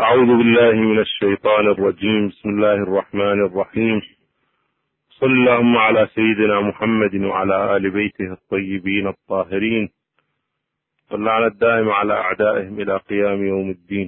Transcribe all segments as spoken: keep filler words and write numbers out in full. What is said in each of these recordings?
أعوذ بالله من الشيطان الرجيم. بسم الله الرحمن الرحيم. صل اللهم على سيدنا محمد وعلى آل بيته الطيبين الطاهرين، واللعنة الدائم على أعدائهم إلى قيام يوم الدين.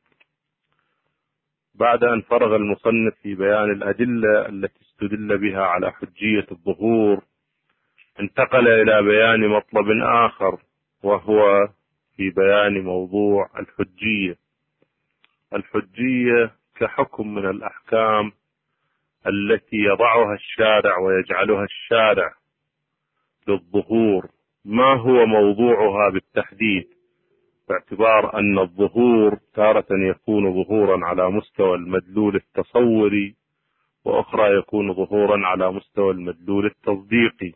بعد أن فرغ المصنف في بيان الأدلة التي استدل بها على حجية الظهور، انتقل إلى بيان مطلب آخر، وهو في بيان موضوع الحجية. الحجية كحكم من الأحكام التي يضعها الشارع ويجعلها الشارع للظهور. ما هو موضوعها بالتحديد؟ باعتبار أن الظهور تارة يكون ظهورا على مستوى المدلول التصوري، وأخرى يكون ظهورا على مستوى المدلول التصديقي.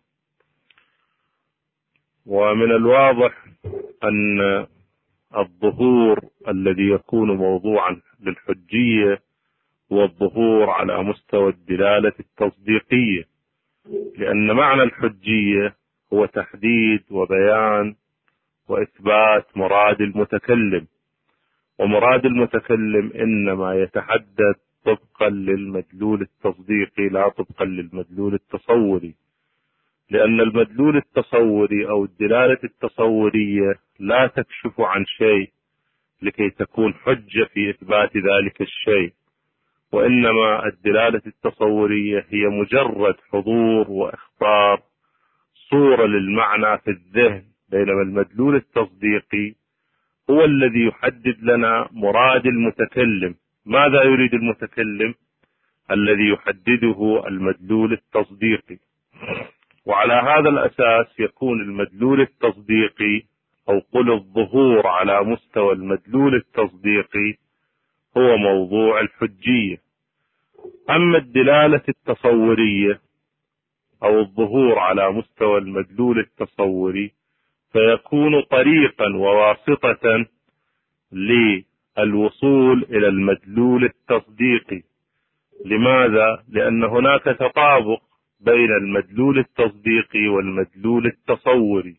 ومن الواضح أن الظهور الذي يكون موضوعا للحجية هو الظهور على مستوى الدلالة التصديقية، لأن معنى الحجية هو تحديد وبيان وإثبات مراد المتكلم، ومراد المتكلم إنما يتحدد طبقا للمدلول التصديقي لا طبقا للمدلول التصوري، لأن المدلول التصوري أو الدلالة التصورية لا تكشف عن شيء لكي تكون حجة في إثبات ذلك الشيء، وإنما الدلالة التصورية هي مجرد حضور وإخبار صورة للمعنى في الذهن، بينما المدلول التصديقي هو الذي يحدد لنا مراد المتكلم. ماذا يريد المتكلم؟ الذي يحدده المدلول التصديقي. وعلى هذا الأساس يكون المدلول التصديقي أو قل الظهور على مستوى المدلول التصديقي هو موضوع الحجية. أما الدلالة التصورية أو الظهور على مستوى المدلول التصوري فيكون طريقا وواسطة للوصول إلى المدلول التصديقي. لماذا؟ لأن هناك تطابق بين المدلول التصديقي والمدلول التصوري.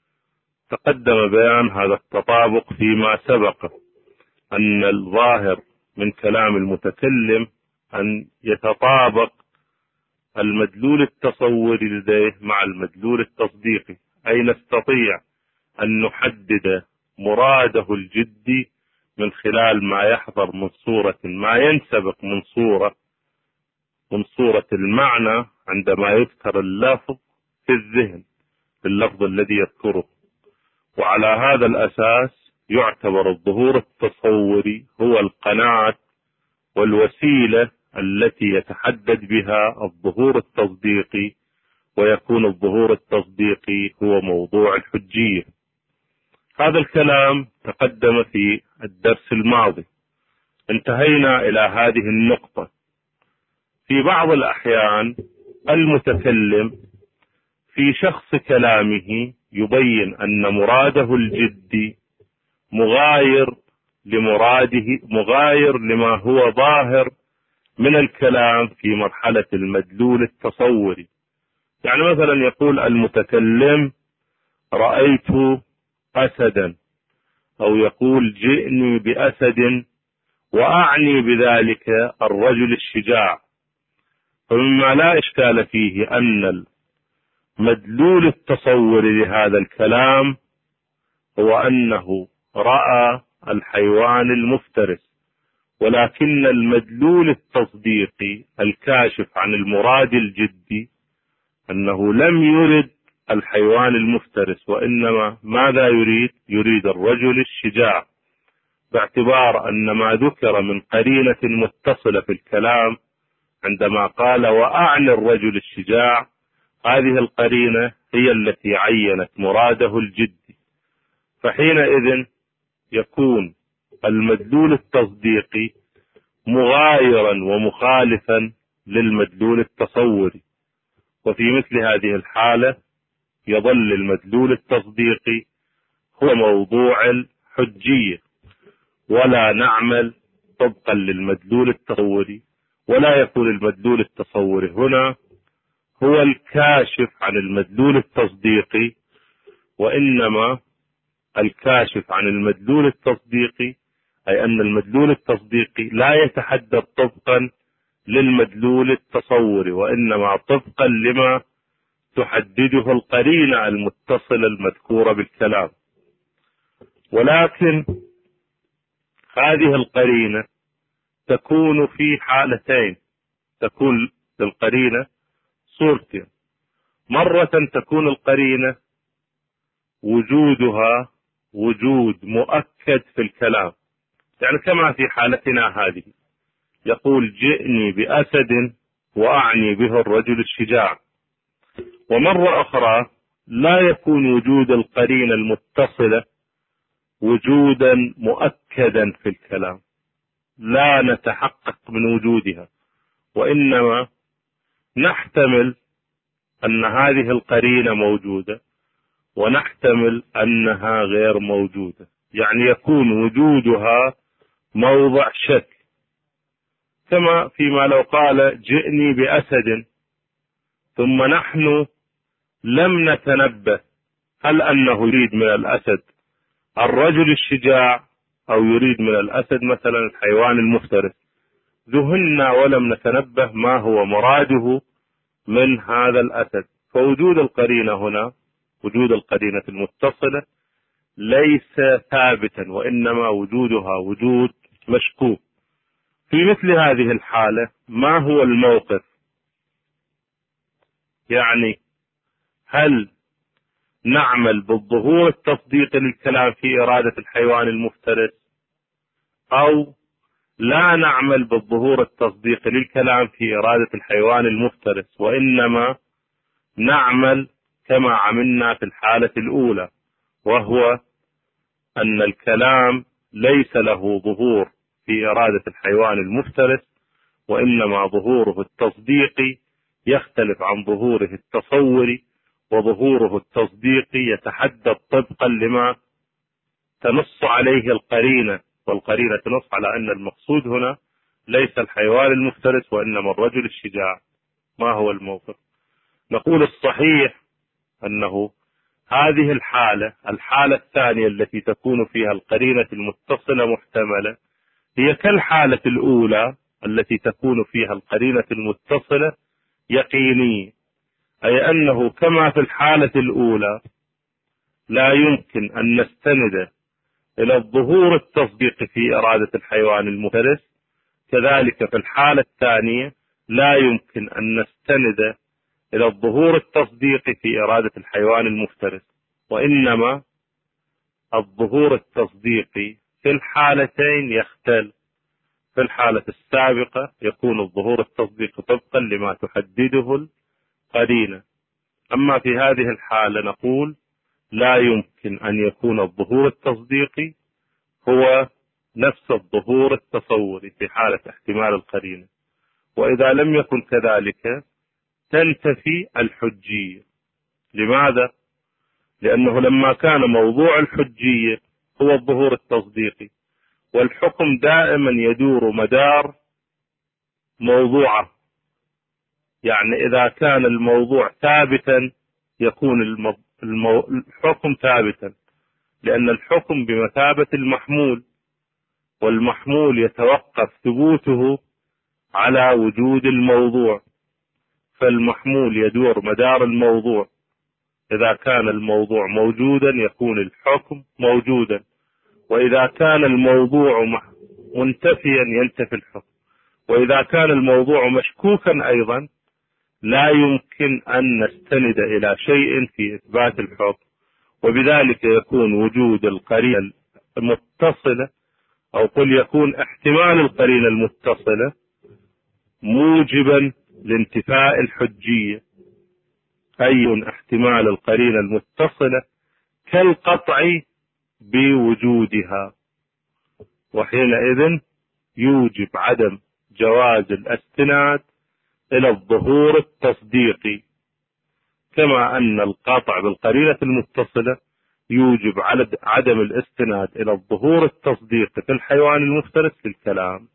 تقدم بيان هذا التطابق فيما سبق، أن الظاهر من كلام المتكلم أن يتطابق المدلول التصوري لديه مع المدلول التصديقي، أي نستطيع أن نحدد مراده الجدي من خلال ما يحضر من صورة، ما ينسبق من صورة من صورة المعنى عندما يذكر اللفظ في الذهن، اللفظ الذي يذكره. وعلى هذا الأساس يعتبر الظهور التصوري هو القناة والوسيلة التي يتحدد بها الظهور التصديقي، ويكون الظهور التصديقي هو موضوع الحجية. هذا الكلام تقدم في الدرس الماضي. انتهينا إلى هذه النقطة. في بعض الأحيان المتكلم في شخص كلامه يبين أن مراده الجدي مغاير لمراده مغاير لما هو ظاهر من الكلام في مرحلة المدلول التصوري. يعني مثلا يقول المتكلم رأيت أسدا، أو يقول جئني بأسد، وأعني بذلك الرجل الشجاع. فمما لا إشكال فيه أن المدلول التصوري لهذا الكلام هو أنه رأى الحيوان المفترس، ولكن المدلول التصديقي الكاشف عن المراد الجدي أنه لم يرد الحيوان المفترس، وإنما ماذا يريد؟ يريد الرجل الشجاع، باعتبار أن ما ذكر من قرينة متصلة في الكلام عندما قال وأعني الرجل الشجاع، هذه القرينة هي التي عينت مراده الجدي. فحينئذ يكون المدلول التصديقي مغايرا ومخالفا للمدلول التصوري، وفي مثل هذه الحالة يظل المدلول التصديقي هو موضوع الحجية، ولا نعمل طبقا للمدلول التصوري، ولا يكون المدلول التصوري هنا هو الكاشف عن المدلول التصديقي، وإنما الكاشف عن المدلول التصديقي أي أن المدلول التصديقي لا يتحدد طبقا للمدلول التصوري، وإنما طبقا لما تحدده القرينة المتصلة المذكورة بالكلام. ولكن هذه القرينة تكون في حالتين، تكون للقرينة صورتين. مرة تكون القرينة وجودها وجود مؤكد في الكلام، يعني كما في حالتنا هذه، يقول جئني بأسد وأعني به الرجل الشجاع. ومرة أخرى لا يكون وجود القرينة المتصلة وجودا مؤكدا في الكلام، لا نتحقق من وجودها، وإنما نحتمل أن هذه القرينة موجودة ونحتمل أنها غير موجودة، يعني يكون وجودها موضع شك، كما فيما لو قال جئني بأسد ثم نحن لم نتنبه هل أنه يريد من الأسد الرجل الشجاع أو يريد من الأسد مثلا الحيوان المفترس، ذهلنا ولم نتنبه ما هو مراده من هذا الأسد. فوجود القرينة هنا، وجود القرينة المتصلة ليس ثابتا، وإنما وجودها وجود مشكوك. في مثل هذه الحالة ما هو الموقف؟ يعني هل نعمل بالظهور التصديقي للكلام في إرادة الحيوان المفترس، أو لا نعمل بالظهور التصديقي للكلام في إرادة الحيوان المفترس، وإنما نعمل كما عملنا في الحالة الأولى، وهو أن الكلام ليس له ظهور في إرادة الحيوان المفترس، وإنما ظهوره التصديقي يختلف عن ظهوره التصوري، وظهوره التصديقي يتحدد طبقا لما تنص عليه القرينة، والقرينة تنص على أن المقصود هنا ليس الحيوان المفترس وإنما الرجل الشجاع. ما هو الموقف؟ نقول الصحيح أنه هذه الحالة، الحالة الثانية التي تكون فيها القرينة المتصلة محتملة، هي كالحالة الأولى التي تكون فيها القرينة المتصلة يقينية، أي أنه كما في الحالة الأولى لا يمكن أن نستند إلى الظهور التصديقي في إرادة الحيوان المفترس، كذلك في الحالة الثانية لا يمكن أن نستند إلى الظهور التصديقي في إرادة الحيوان المفترس، وإنما الظهور التصديقي في الحالتين يختلف. في الحالة السابقة يكون الظهور التصديقي طبقا لما تحدده القرينة، أما في هذه الحالة نقول لا يمكن أن يكون الظهور التصديقي هو نفس الظهور التصوري في حالة احتمال القرينة، وإذا لم يكن كذلك تنتفي الحجية. لماذا؟ لأنه لما كان موضوع الحجية هو الظهور التصديقي، والحكم دائما يدور مدار موضوعه، يعني إذا كان الموضوع ثابتا يكون المو... المو... الحكم ثابتا، لأن الحكم بمثابة المحمول، والمحمول يتوقف ثبوته على وجود الموضوع، فالمحمول يدور مدار الموضوع. إذا كان الموضوع موجودا يكون الحكم موجودا، وإذا كان الموضوع منتفيا ينتفي الحكم، وإذا كان الموضوع مشكوكا أيضا لا يمكن أن نستند إلى شيء في إثبات الحكم، وبذلك يكون وجود القرينة المتصلة، أو قل يكون احتمال القرينة المتصلة موجبا لانتفاء الحجية، أي احتمال القرينة المتصلة كالقطع بوجودها، وحينئذ يوجب عدم جواز الاستناد إلى الظهور التصديقي، كما أن القطع بالقرينة المتصلة يوجب عدم الاستناد إلى الظهور التصديقي في الحيوان المفترس في الكلام.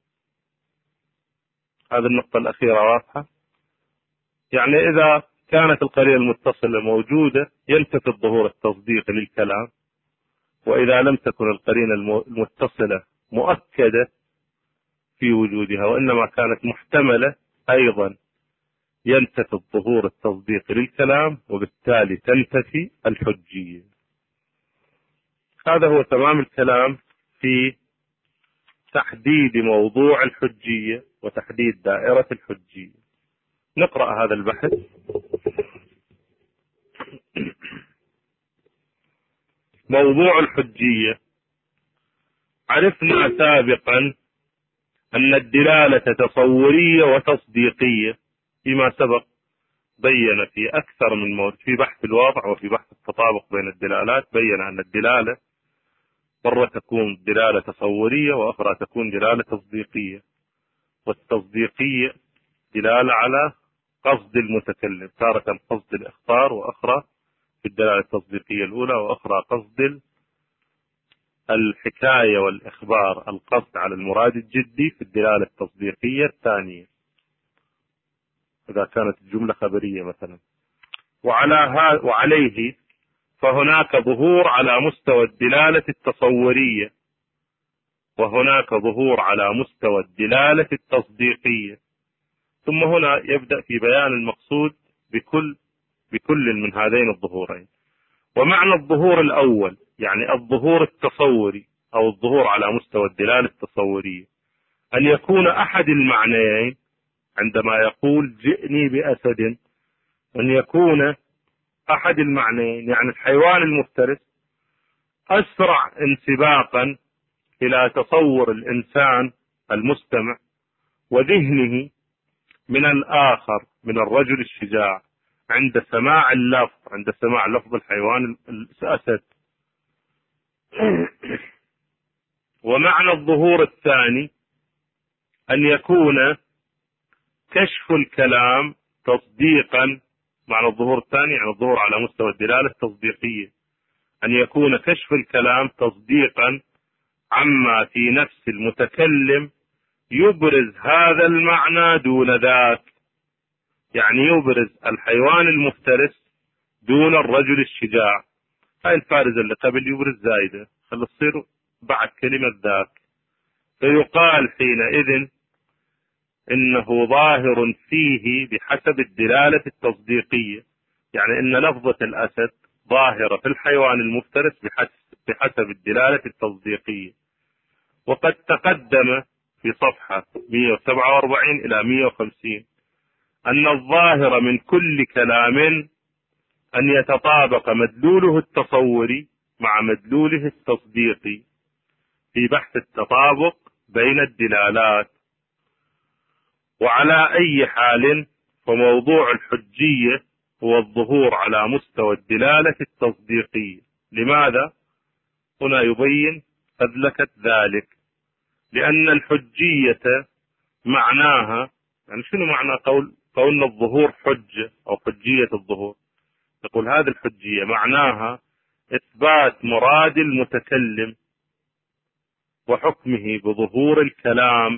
هذه النقطة الأخيرة واضحة؟ يعني إذا كانت القرينة المتصلة موجودة ينتفي الظهور التصديقي للكلام، وإذا لم تكن القرينة المتصلة مؤكدة في وجودها، وإنما كانت محتملة أيضا ينتفي الظهور التصديقي للكلام، وبالتالي تنتفي الحجية. هذا هو تمام الكلام في تحديد موضوع الحجية وتحديد دائرة الحجية. نقرأ هذا البحث. موضوع الحجية. عرفنا سابقا أن الدلالة تصورية وتصديقية، فيما سبق بين في أكثر من مورد في بحث الواضع وفي بحث التطابق بين الدلالات، بين أن الدلالة مرة تكون دلالة تصورية وأخرى تكون دلالة تصديقية، والتصديقية دلالة على قصد المتكلم، تارة قصد الإخبار، وأخرى في الدلالة التصديقية الأولى، وأخرى قصد الحكاية والإخبار، القصد على المراد الجدي في الدلالة التصديقية الثانية إذا كانت الجملة خبرية مثلا. وعلى هذا وعليه فهناك ظهور على مستوى الدلالة التصورية، وهناك ظهور على مستوى الدلالة التصديقية. ثم هنا يبدأ في بيان المقصود بكل بكل من هذين الظهورين. ومعنى الظهور الأول يعني الظهور التصوري أو الظهور على مستوى الدلالة التصورية أن يكون أحد المعنيين، عندما يقول جئني بأسد، أن يكون أحد المعنيين يعني الحيوان المفترس أسرع انسباقا إلى تصور الإنسان المستمع وذهنه من الآخر، من الرجل الشجاع، عند سماع اللفظ عند سماع لفظ الحيوان الأسد. ومعنى الظهور الثاني أن يكون كشف الكلام تصديقا. معنى الظهور الثاني يعني الظهور على مستوى الدلالة التصديقية، أن يكون كشف الكلام تصديقا عما في نفس المتكلم يبرز هذا المعنى دون ذاك، يعني يبرز الحيوان المفترس دون الرجل الشجاع. هاي الفارزة اللي قبل يبرز زايدة، خلي تصير بعد كلمة ذاك، فيقال حينئذ إنه ظاهر فيه بحسب الدلالة التصديقية، يعني إن لفظة الأسد ظاهرة في الحيوان المفترس بحسب الدلالة التصديقية. وقد تقدم في صفحة مئة وسبعة وأربعين إلى مئة وخمسين أن الظاهر من كل كلام أن يتطابق مدلوله التصوري مع مدلوله التصديقي في بحث التطابق بين الدلالات. وعلى أي حال فموضوع الحجية هو الظهور على مستوى الدلالة التصديقية. لماذا؟ هنا يبين فذلكة ذلك، لأن الحجية معناها يعني شنو معنى قول قولنا الظهور حجة أو حجية الظهور؟ يقول هذه الحجية معناها إثبات مراد المتكلم وحكمه بظهور الكلام.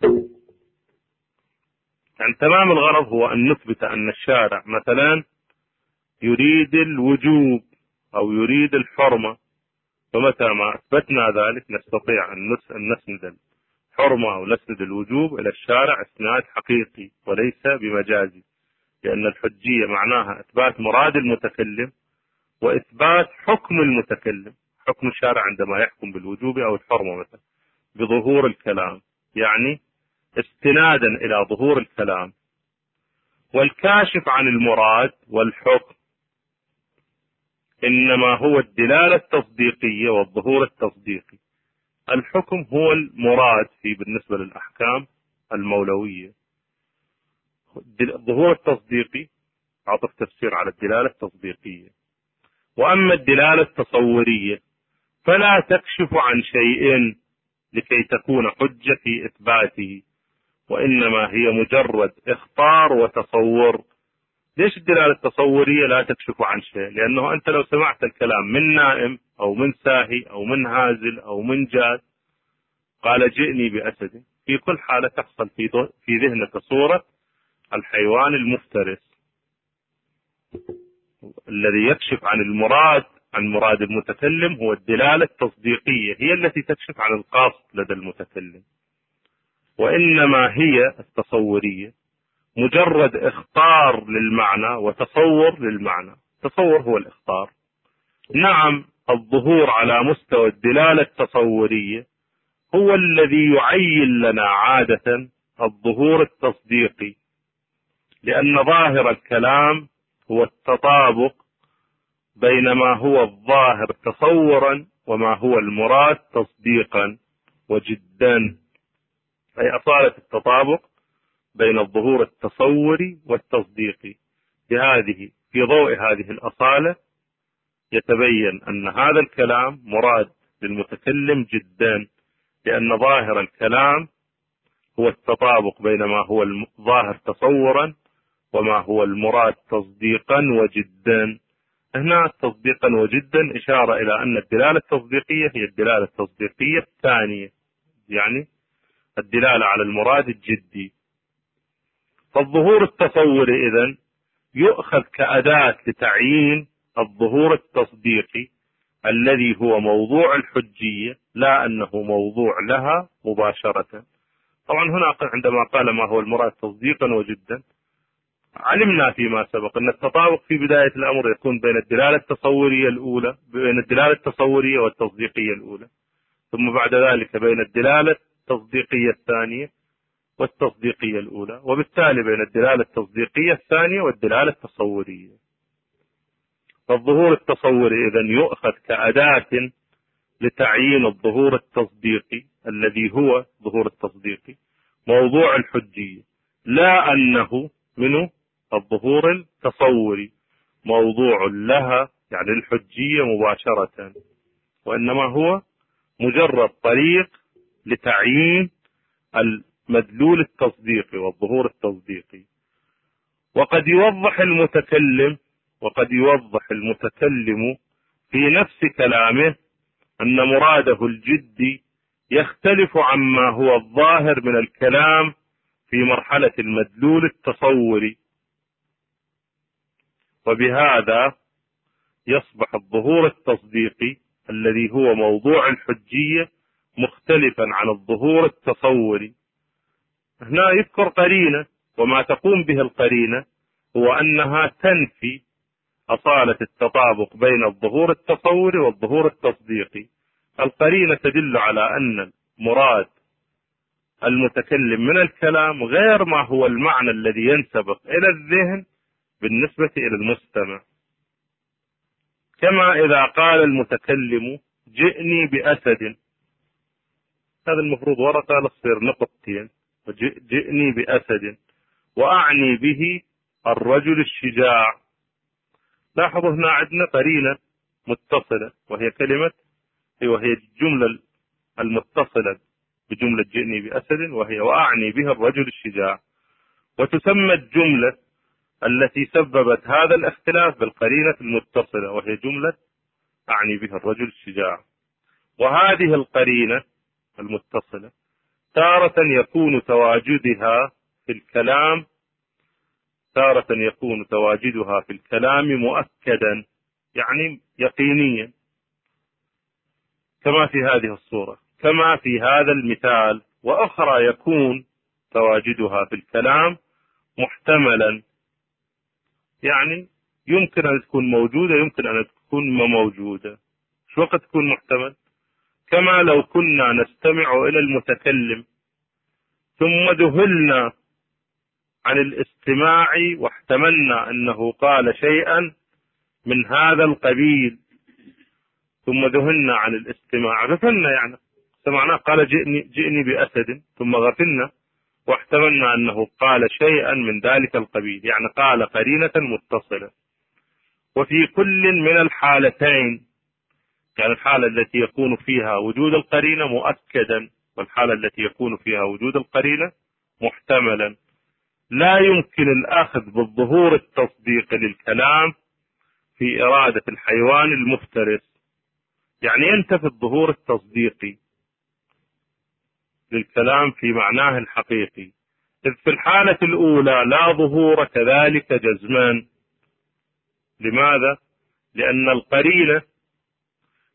يعني تمام الغرض هو أن نثبت أن الشارع مثلا يريد الوجوب أو يريد الحرمة، فمتى ما أثبتنا ذلك نستطيع أن نسند الحرمة أو نسند الوجوب إلى الشارع إسناد حقيقي وليس بمجازي، لأن الحجية معناها إثبات مراد المتكلم وإثبات حكم المتكلم، حكم الشارع عندما يحكم بالوجوب أو الحرمة مثلا بظهور الكلام، يعني استنادا إلى ظهور الكلام. والكاشف عن المراد والحكم إنما هو الدلالة التصديقية والظهور التصديقي. الحكم هو المراد في بالنسبة للأحكام المولوية، الظهور التصديقي عطف تفسير على الدلالة التصديقية. وأما الدلالة التصورية فلا تكشف عن شيء لكي تكون حجة في إثباته، وإنما هي مجرد إخبار وتصور. ليش الدلالة التصورية لا تكشف عن شيء؟ لأنه أنت لو سمعت الكلام من نائم أو من ساهي أو من هازل أو من جاد قال جئني بأسد، في كل حالة تحصل في في ذهنك صورة الحيوان المفترس الذي يكشف عن المراد عن مراد المتكلم هو الدلالة التصديقية، هي التي تكشف عن القصد لدى المتكلم، وإنما هي التصورية مجرد اخطار للمعنى وتصور للمعنى. تصور هو الاخطار. نعم، الظهور على مستوى الدلالة التصورية هو الذي يعين لنا عادة الظهور التصديقي، لأن ظاهر الكلام هو التطابق بين ما هو الظاهر تصورا وما هو المراد تصديقا وجدا، أي أصالة التطابق بين الظهور التصوري والتصديقي. بهذه في ضوء هذه الأصالة يتبين أن هذا الكلام مراد للمتكلم جدا، لأن ظاهر الكلام هو التطابق بين ما هو الظاهر تصورا وما هو المراد تصديقا وجدا. هنا تصديقا وجدا إشارة إلى أن الدلالة التصديقية هي الدلالة التصديقية الثانية، يعني الدلالة على المراد الجدي. فالظهور التصوري إذن يؤخذ كأداة لتعيين الظهور التصديقي الذي هو موضوع الحجية، لا أنه موضوع لها مباشرة. طبعا هنا عندما قال ما هو المراد تصديقا وجدا، علمنا فيما سبق أن التطابق في بداية الأمر يكون بين الدلالة التصورية الأولى بين الدلالة التصورية والتصديقية الأولى، ثم بعد ذلك بين الدلالة التصديقية الثانية والتصديقية الأولى، وبالتالي بين الدلالة التصديقية الثانية والدلالة التصورية. فالظهور التصوري إذن يؤخذ كأداة لتعيين الظهور التصديقي الذي هو ظهور التصديقي موضوع الحجية، لا أنه منه الظهور التصوري موضوع لها يعني الحجية مباشرة، وإنما هو مجرد طريق لتعيين المدلول التصديقي والظهور التصديقي. وقد يوضح المتكلم وقد يوضح المتكلم في نفس كلامه أن مراده الجدي يختلف عما هو الظاهر من الكلام في مرحلة المدلول التصوري، وبهذا يصبح الظهور التصديقي الذي هو موضوع الحجية مختلفا عن الظهور التصوري. هنا يذكر قرينة، وما تقوم به القرينة هو أنها تنفي أصالة التطابق بين الظهور التصوري والظهور التصديقي. القرينة تدل على أن مراد المتكلم من الكلام غير ما هو المعنى الذي ينسبق إلى الذهن بالنسبة إلى المستمع. كما إذا قال المتكلم جئني بأسد، هذا المفروض ورقة لتصير نقطتين، جئني بأسد، وأعني به الرجل الشجاع. لاحظوا هنا عندنا قرينة متصلة وهي كلمة وهي الجملة المتصلة بجملة جئني بأسد وهي وأعني به الرجل الشجاع، وتسمى الجملة التي سببت هذا الاختلاف بالقرينة المتصلة وهي جملة أعني به الرجل الشجاع. وهذه القرينة المتصلة تارة يكون تواجدها في الكلام تارة يكون تواجدها في الكلام مؤكدا يعني يقينيا، كما في هذه الصورة كما في هذا المثال، وأخرى يكون تواجدها في الكلام محتملا، يعني يمكن أن تكون موجودة يمكن أن تكون ما موجودة. شو وقت تكون محتمل؟ كما لو كنا نستمع إلى المتكلم ثم ذهلنا عن الاستماع واحتملنا أنه قال شيئا من هذا القبيل، ثم ذهلنا عن الاستماع، غفلنا يعني سمعنا قال جئني, جئني بأسد، ثم غفلنا واحتملنا أنه قال شيئا من ذلك القبيل، يعني قال قرينة متصلة. وفي كل من الحالتين، يعني الحالة التي يكون فيها وجود القرينة مؤكدا والحالة التي يكون فيها وجود القرينة محتملا، لا يمكن الأخذ بالظهور التصديقي للكلام في إرادة الحيوان المفترس، يعني ينتفي الظهور التصديقي للكلام في معناه الحقيقي، إذ في الحالة الأولى لا ظهور كذلك جزمان. لماذا؟ لأن القرينة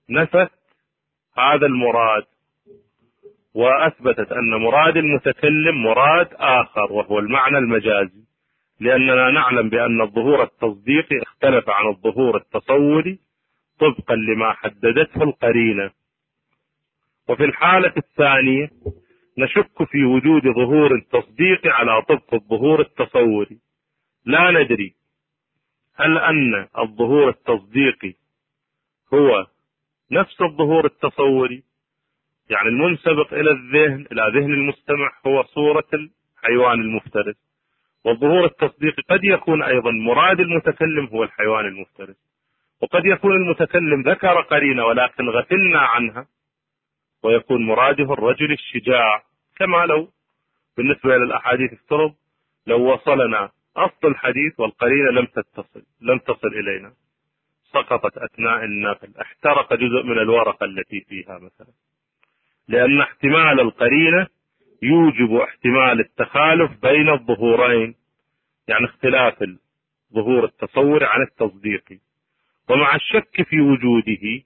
نفت هذا المراد وأثبتت أن مراد المتكلم مراد آخر وهو المعنى المجازي، لأننا نعلم بأن الظهور التصديقي اختلف عن الظهور التصوري طبقا لما حددته القرينة. وفي الحالة الثانية نشك في وجود ظهور تصديقي على طبق الظهور التصوري، لا ندري هل أن الظهور التصديقي هو نفس الظهور التصوري، يعني المنسبق إلى الذهن إلى ذهن المستمع هو صورة الحيوان المفترس، والظهور التصديقي قد يكون أيضا مراد المتكلم هو الحيوان المفترس، وقد يكون المتكلم ذكر قرينة ولكن غفلنا عنها ويكون مراده الرجل الشجاع، كما لو بالنسبة للأحاديث افترض لو وصلنا أصل الحديث والقرينة لم تتصل لم تصل إلينا، سقطت أثناء النقل، احترق جزء من الورقة التي فيها مثلا، لأن احتمال القرينة يوجب احتمال التخالف بين الظهورين، يعني اختلاف الظهور التصوري عن التصديقي. ومع الشك في وجوده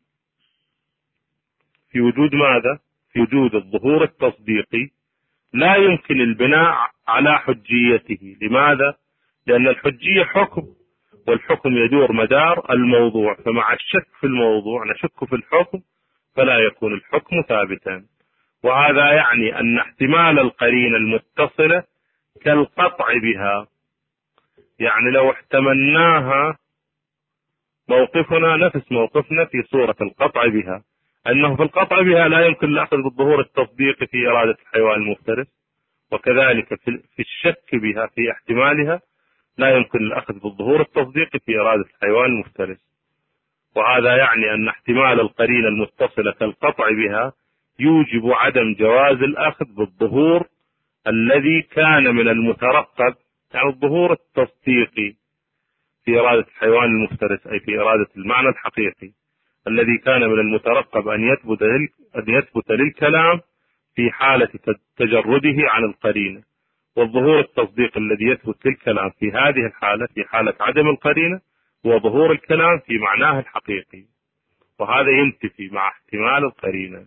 في وجود ماذا؟ في وجود الظهور التصديقي لا يمكن البناء على حجيته. لماذا؟ لأن الحجية حكم، والحكم يدور مدار الموضوع، فمع الشك في الموضوع نشك في الحكم فلا يكون الحكم ثابتا. وهذا يعني أن احتمال القرينة المتصلة كالقطع بها، يعني لو احتملناها موقفنا نفس موقفنا في صورة القطع بها، أنه في القطع بها لا يمكن الأخذ بالظهور التصديقي في إرادة الحيوان المفترس، وكذلك في الشك بها في احتمالها لا يمكن الأخذ بالظهور التصديقي في إرادة الحيوان المفترس. وهذا يعني أن احتمال القرينة المتصلة كالقطع بها يوجب عدم جواز الأخذ بالظهور الذي كان من المترقب، يعني الظهور التصديقي في إرادة الحيوان المفترس، أي في إرادة المعنى الحقيقي الذي كان من المترقب أن يثبت أن يثبت للكلام في حالة تجرده عن القرينة، والظهور التصديق الذي يثبت للكلام في هذه الحالة في حالة عدم القرينة هو ظهور الكلام في معناه الحقيقي، وهذا ينتفي مع احتمال القرينة.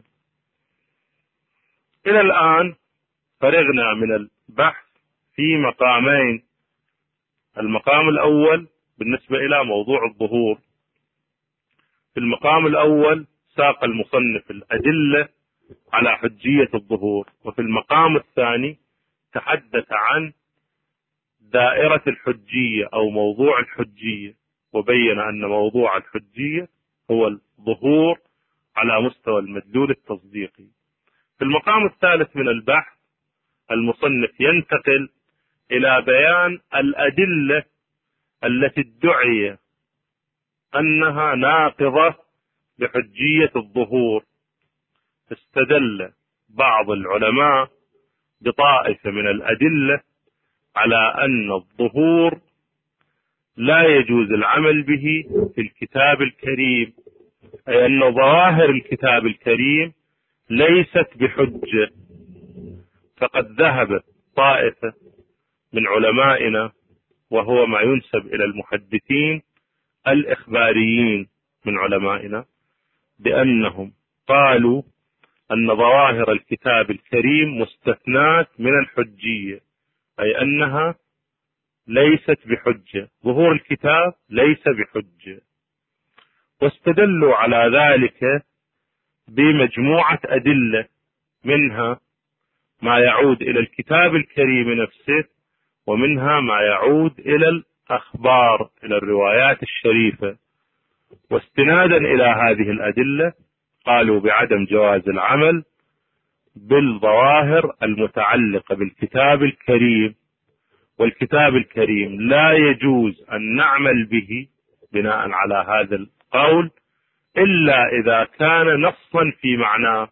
إلى الآن فرغنا من البحث في مقامين. المقام الأول بالنسبة إلى موضوع الظهور، في المقام الأول ساق المصنف الأدلة على حجية الظهور، وفي المقام الثاني تحدث عن دائرة الحجية أو موضوع الحجية، وبين أن موضوع الحجية هو الظهور على مستوى المدلول التصديقي. في المقام الثالث من البحث المصنف ينتقل إلى بيان الأدلة التي ادعي أنها ناقضة لحجية الظهور. استدل بعض العلماء بطائفة من الأدلة على أن الظهور لا يجوز العمل به في الكتاب الكريم، أي أن ظواهر الكتاب الكريم ليست بحجة. فقد ذهب طائفة من علمائنا، وهو ما ينسب إلى المحدثين الإخباريين من علمائنا، بأنهم قالوا أن ظواهر الكتاب الكريم مستثنات من الحجية، أي أنها ليست بحجة، ظهور الكتاب ليس بحجة. واستدلوا على ذلك بمجموعة أدلة، منها ما يعود إلى الكتاب الكريم نفسه، ومنها ما يعود إلى الأخبار، إلى الروايات الشريفة. واستنادا إلى هذه الأدلة قالوا بعدم جواز العمل بالظواهر المتعلقة بالكتاب الكريم، والكتاب الكريم لا يجوز أن نعمل به بناء على هذا القول إلا إذا كان نصا في معناه.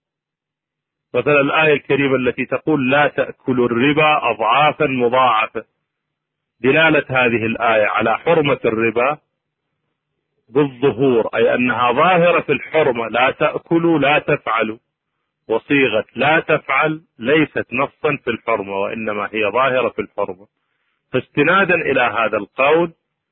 مثلا الآية الكريمة التي تقول لا تأكلوا الربا أضعافا مضاعفة، دلالة هذه الآية على حرمة الربا بالظهور، أي أنها ظاهرة في الحرمة، لا تأكلوا لا تفعلوا، وصيغة لا تفعل ليست نصا في الحرمة وإنما هي ظاهرة في الحرمة. فاستنادا إلى هذا القول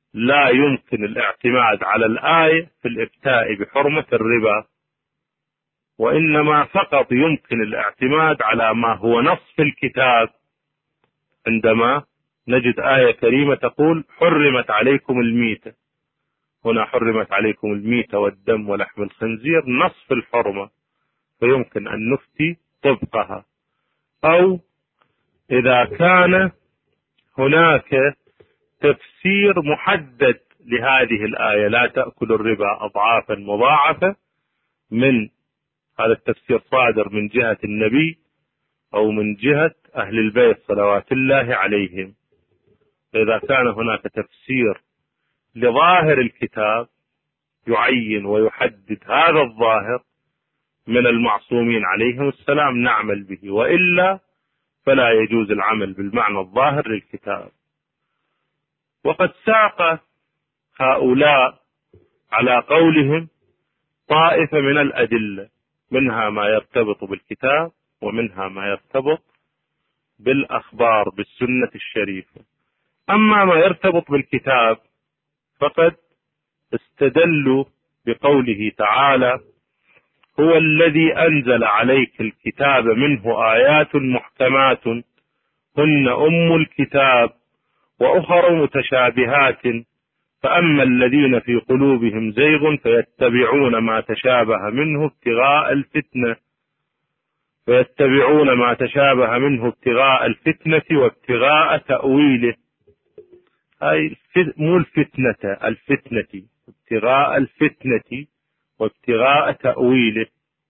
لا يمكن الاعتماد على الآية في الإفتاء بحرمة الربا، وإنما فقط يمكن الاعتماد على ما هو نص في الكتاب. عندما نجد آية كريمة تقول حرمت عليكم الميتة، هنا حرمت عليكم الميتة والدم ولحم الخنزير، نص في الحرمة، فيمكن أن نفتي طبقها. أو إذا كان هناك تفسير محدد لهذه الآية لا تأكل الربا أضعافا مضاعفة، من هذا التفسير صادر من جهة النبي أو من جهة أهل البيت صلوات الله عليهم. إذا كان هناك تفسير لظاهر الكتاب يعين ويحدد هذا الظاهر من المعصومين عليهم السلام نعمل به، وإلا فلا يجوز العمل بالمعنى الظاهر للكتاب. وقد ساق هؤلاء على قولهم طائفة من الأدلة، منها ما يرتبط بالكتاب ومنها ما يرتبط بالأخبار بالسنة الشريفة. أما ما يرتبط بالكتاب فقد استدلوا بقوله تعالى هو الذي أنزل عليك الكتاب منه آيات محكمات هن أم الكتاب وأخر متشابهات فأما الذين في قلوبهم زيغ فيتبعون ما تشابه منه ابتغاء الفتنة فيتبعون ما تشابه منه ابتغاء الفتنة وابتغاء تأويله، أي مو الفتنة الفتنة، ابتغاء الفتنة وابتغاء تأويله.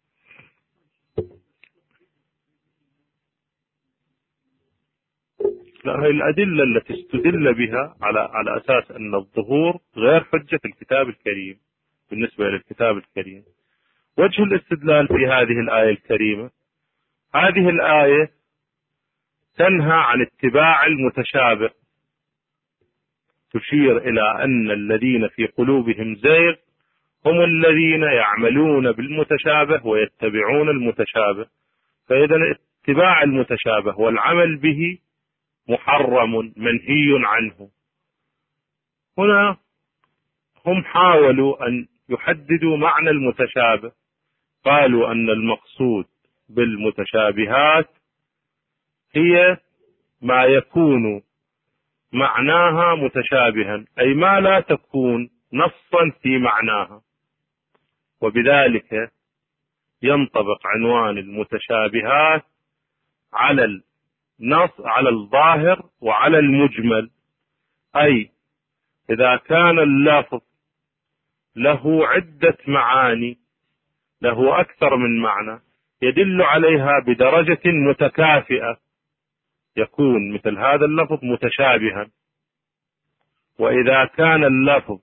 هذه الأدلة التي استدل بها على على أساس أن الظهور غير حجة في الكتاب الكريم بالنسبة للكتاب الكريم. وجه الاستدلال في هذه الآية الكريمة، هذه الآية تنهى عن اتباع المتشابه، تشير إلى أن الذين في قلوبهم زيغ هم الذين يعملون بالمتشابه ويتبعون المتشابه، فإذا اتباع المتشابه والعمل به محرم منهي عنه. هنا هم حاولوا أن يحددوا معنى المتشابه، قالوا أن المقصود بالمتشابهات هي ما يكون معناها متشابها، أي ما لا تكون نصا في معناها، وبذلك ينطبق عنوان المتشابهات على النص على الظاهر وعلى المجمل. أي إذا كان اللفظ له عدة معاني، له أكثر من معنى يدل عليها بدرجة متكافئة، يكون مثل هذا اللفظ متشابها. وإذا كان اللفظ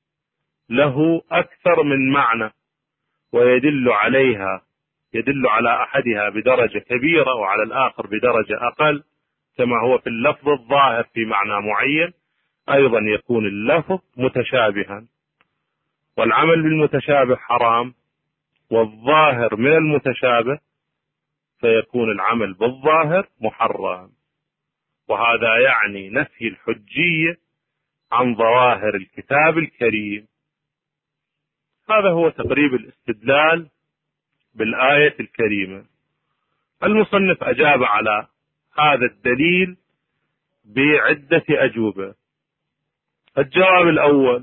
له أكثر من معنى ويدل عليها يدل على أحدها بدرجة كبيرة وعلى الآخر بدرجة أقل، كما هو في اللفظ الظاهر في معنى معين، أيضا يكون اللفظ متشابها. والعمل بالمتشابه حرام، والظاهر من المتشابه فيكون العمل بالظاهر محرم، وهذا يعني نفي الحجية عن ظواهر الكتاب الكريم. هذا هو تقريب الاستدلال بالآية الكريمة. المصنف أجاب على هذا الدليل بعدة أجوبة. الجواب الأول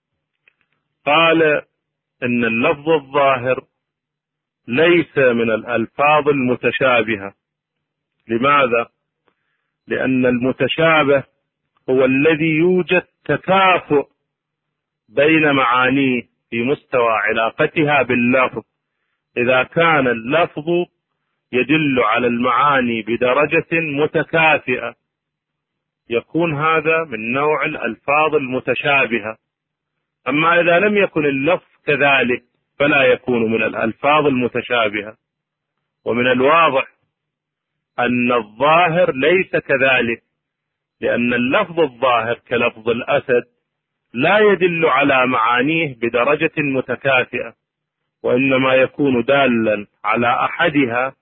قال إن اللفظ الظاهر ليس من الألفاظ المتشابهة. لماذا؟ لأن المتشابه هو الذي يوجد تكافؤ بين معانيه في مستوى علاقتها باللفظ. إذا كان اللفظ يدل على المعاني بدرجة متكافئة يكون هذا من نوع الألفاظ المتشابهة. أما إذا لم يكن اللفظ كذلك فلا يكون من الألفاظ المتشابهة. ومن الواضح أن الظاهر ليس كذلك، لأن اللفظ الظاهر كلفظ الأسد لا يدل على معانيه بدرجة متكافئة، وإنما يكون دالا على أحدها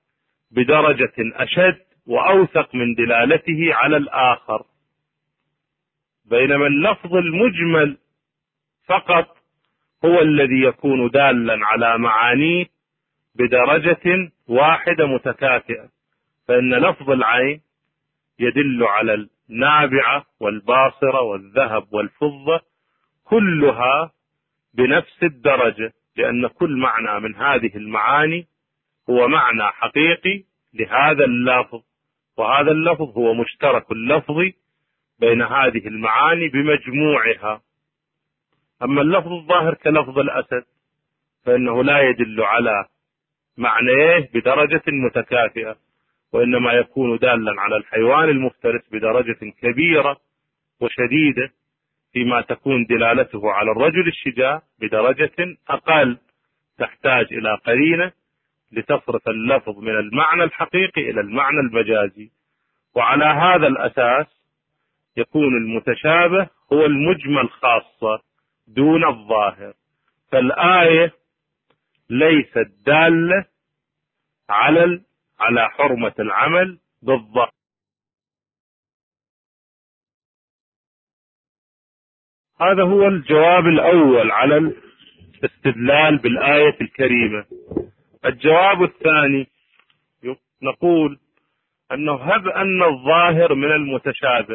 بدرجة أشد وأوثق من دلالته على الآخر. بينما اللفظ المجمل فقط هو الذي يكون دالا على معانيه بدرجة واحدة متكافئة. فإن لفظ العين يدل على النابعة والباصرة والذهب والفضة كلها بنفس الدرجة، لأن كل معنى من هذه المعاني هو معنى حقيقي لهذا اللفظ، وهذا اللفظ هو مشترك اللفظ بين هذه المعاني بمجموعها. أما اللفظ الظاهر كلفظ الأسد فإنه لا يدل على معنيه بدرجة متكافئة، وإنما يكون دالا على الحيوان المفترس بدرجة كبيرة وشديدة، فيما تكون دلالته على الرجل الشجاع بدرجة أقل، تحتاج إلى قرينة لتصرف اللفظ من المعنى الحقيقي إلى المعنى المجازي. وعلى هذا الأساس يكون المتشابه هو المجمل خاصة دون الظاهر. فالآية ليست دالة على على حرمة العمل بالظاهر. هذا هو الجواب الأول على الاستدلال بالآية الكريمة. الجواب الثاني نقول أنه هب أن الظاهر من المتشابه،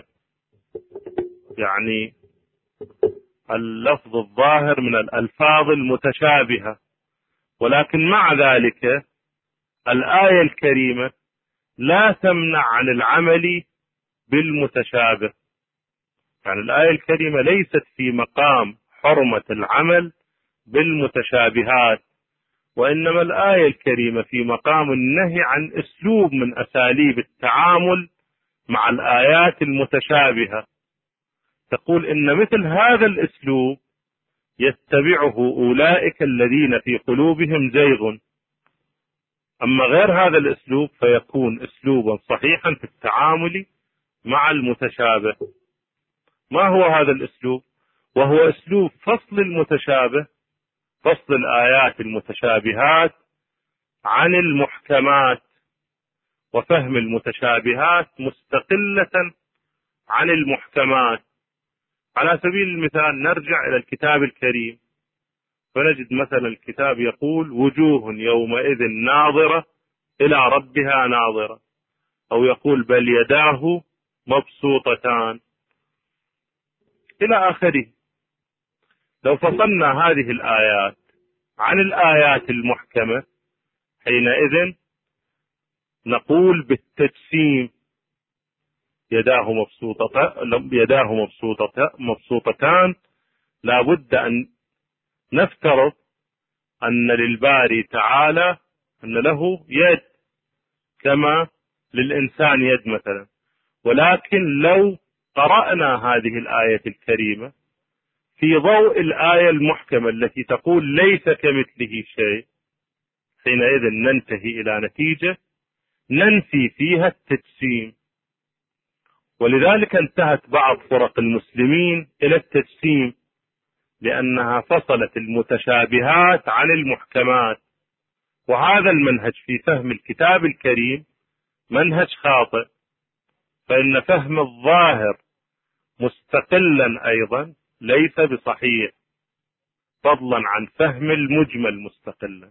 يعني اللفظ الظاهر من الألفاظ المتشابهة، ولكن مع ذلك الآية الكريمة لا تمنع عن العمل بالمتشابه. يعني الآية الكريمة ليست في مقام حرمة العمل بالمتشابهات، وإنما الآية الكريمة في مقام النهي عن أسلوب من أساليب التعامل مع الآيات المتشابهة. تقول إن مثل هذا الأسلوب يتبعه أولئك الذين في قلوبهم زيغ، أما غير هذا الأسلوب فيكون أسلوبا صحيحا في التعامل مع المتشابه. ما هو هذا الأسلوب؟ وهو أسلوب فصل المتشابه، فصل الآيات المتشابهات عن المحكمات، وفهم المتشابهات مستقلة عن المحكمات. على سبيل المثال نرجع إلى الكتاب الكريم فنجد مثلا الكتاب يقول وجوه يومئذ ناظرة إلى ربها ناظرة، أو يقول بل يداه مبسوطتان إلى آخره. لو فصلنا هذه الآيات عن الآيات المحكمة حينئذ نقول بالتجسيم يداه مبسوطتان يداه مبسوطتان لا بد أن نفترض أن للباري تعالى أن له يد كما للإنسان يد مثلا. ولكن لو قرأنا هذه الآية الكريمة في ضوء الآية المحكمة التي تقول ليس كمثله شيء، حينئذ ننتهي إلى نتيجة ننفي فيها التجسيم. ولذلك انتهت بعض فرق المسلمين إلى التجسيم، لأنها فصلت المتشابهات عن المحكمات. وهذا المنهج في فهم الكتاب الكريم منهج خاطئ، فإن فهم الظاهر مستقلا أيضا ليس بصحيح، فضلا عن فهم المجمل مستقلا.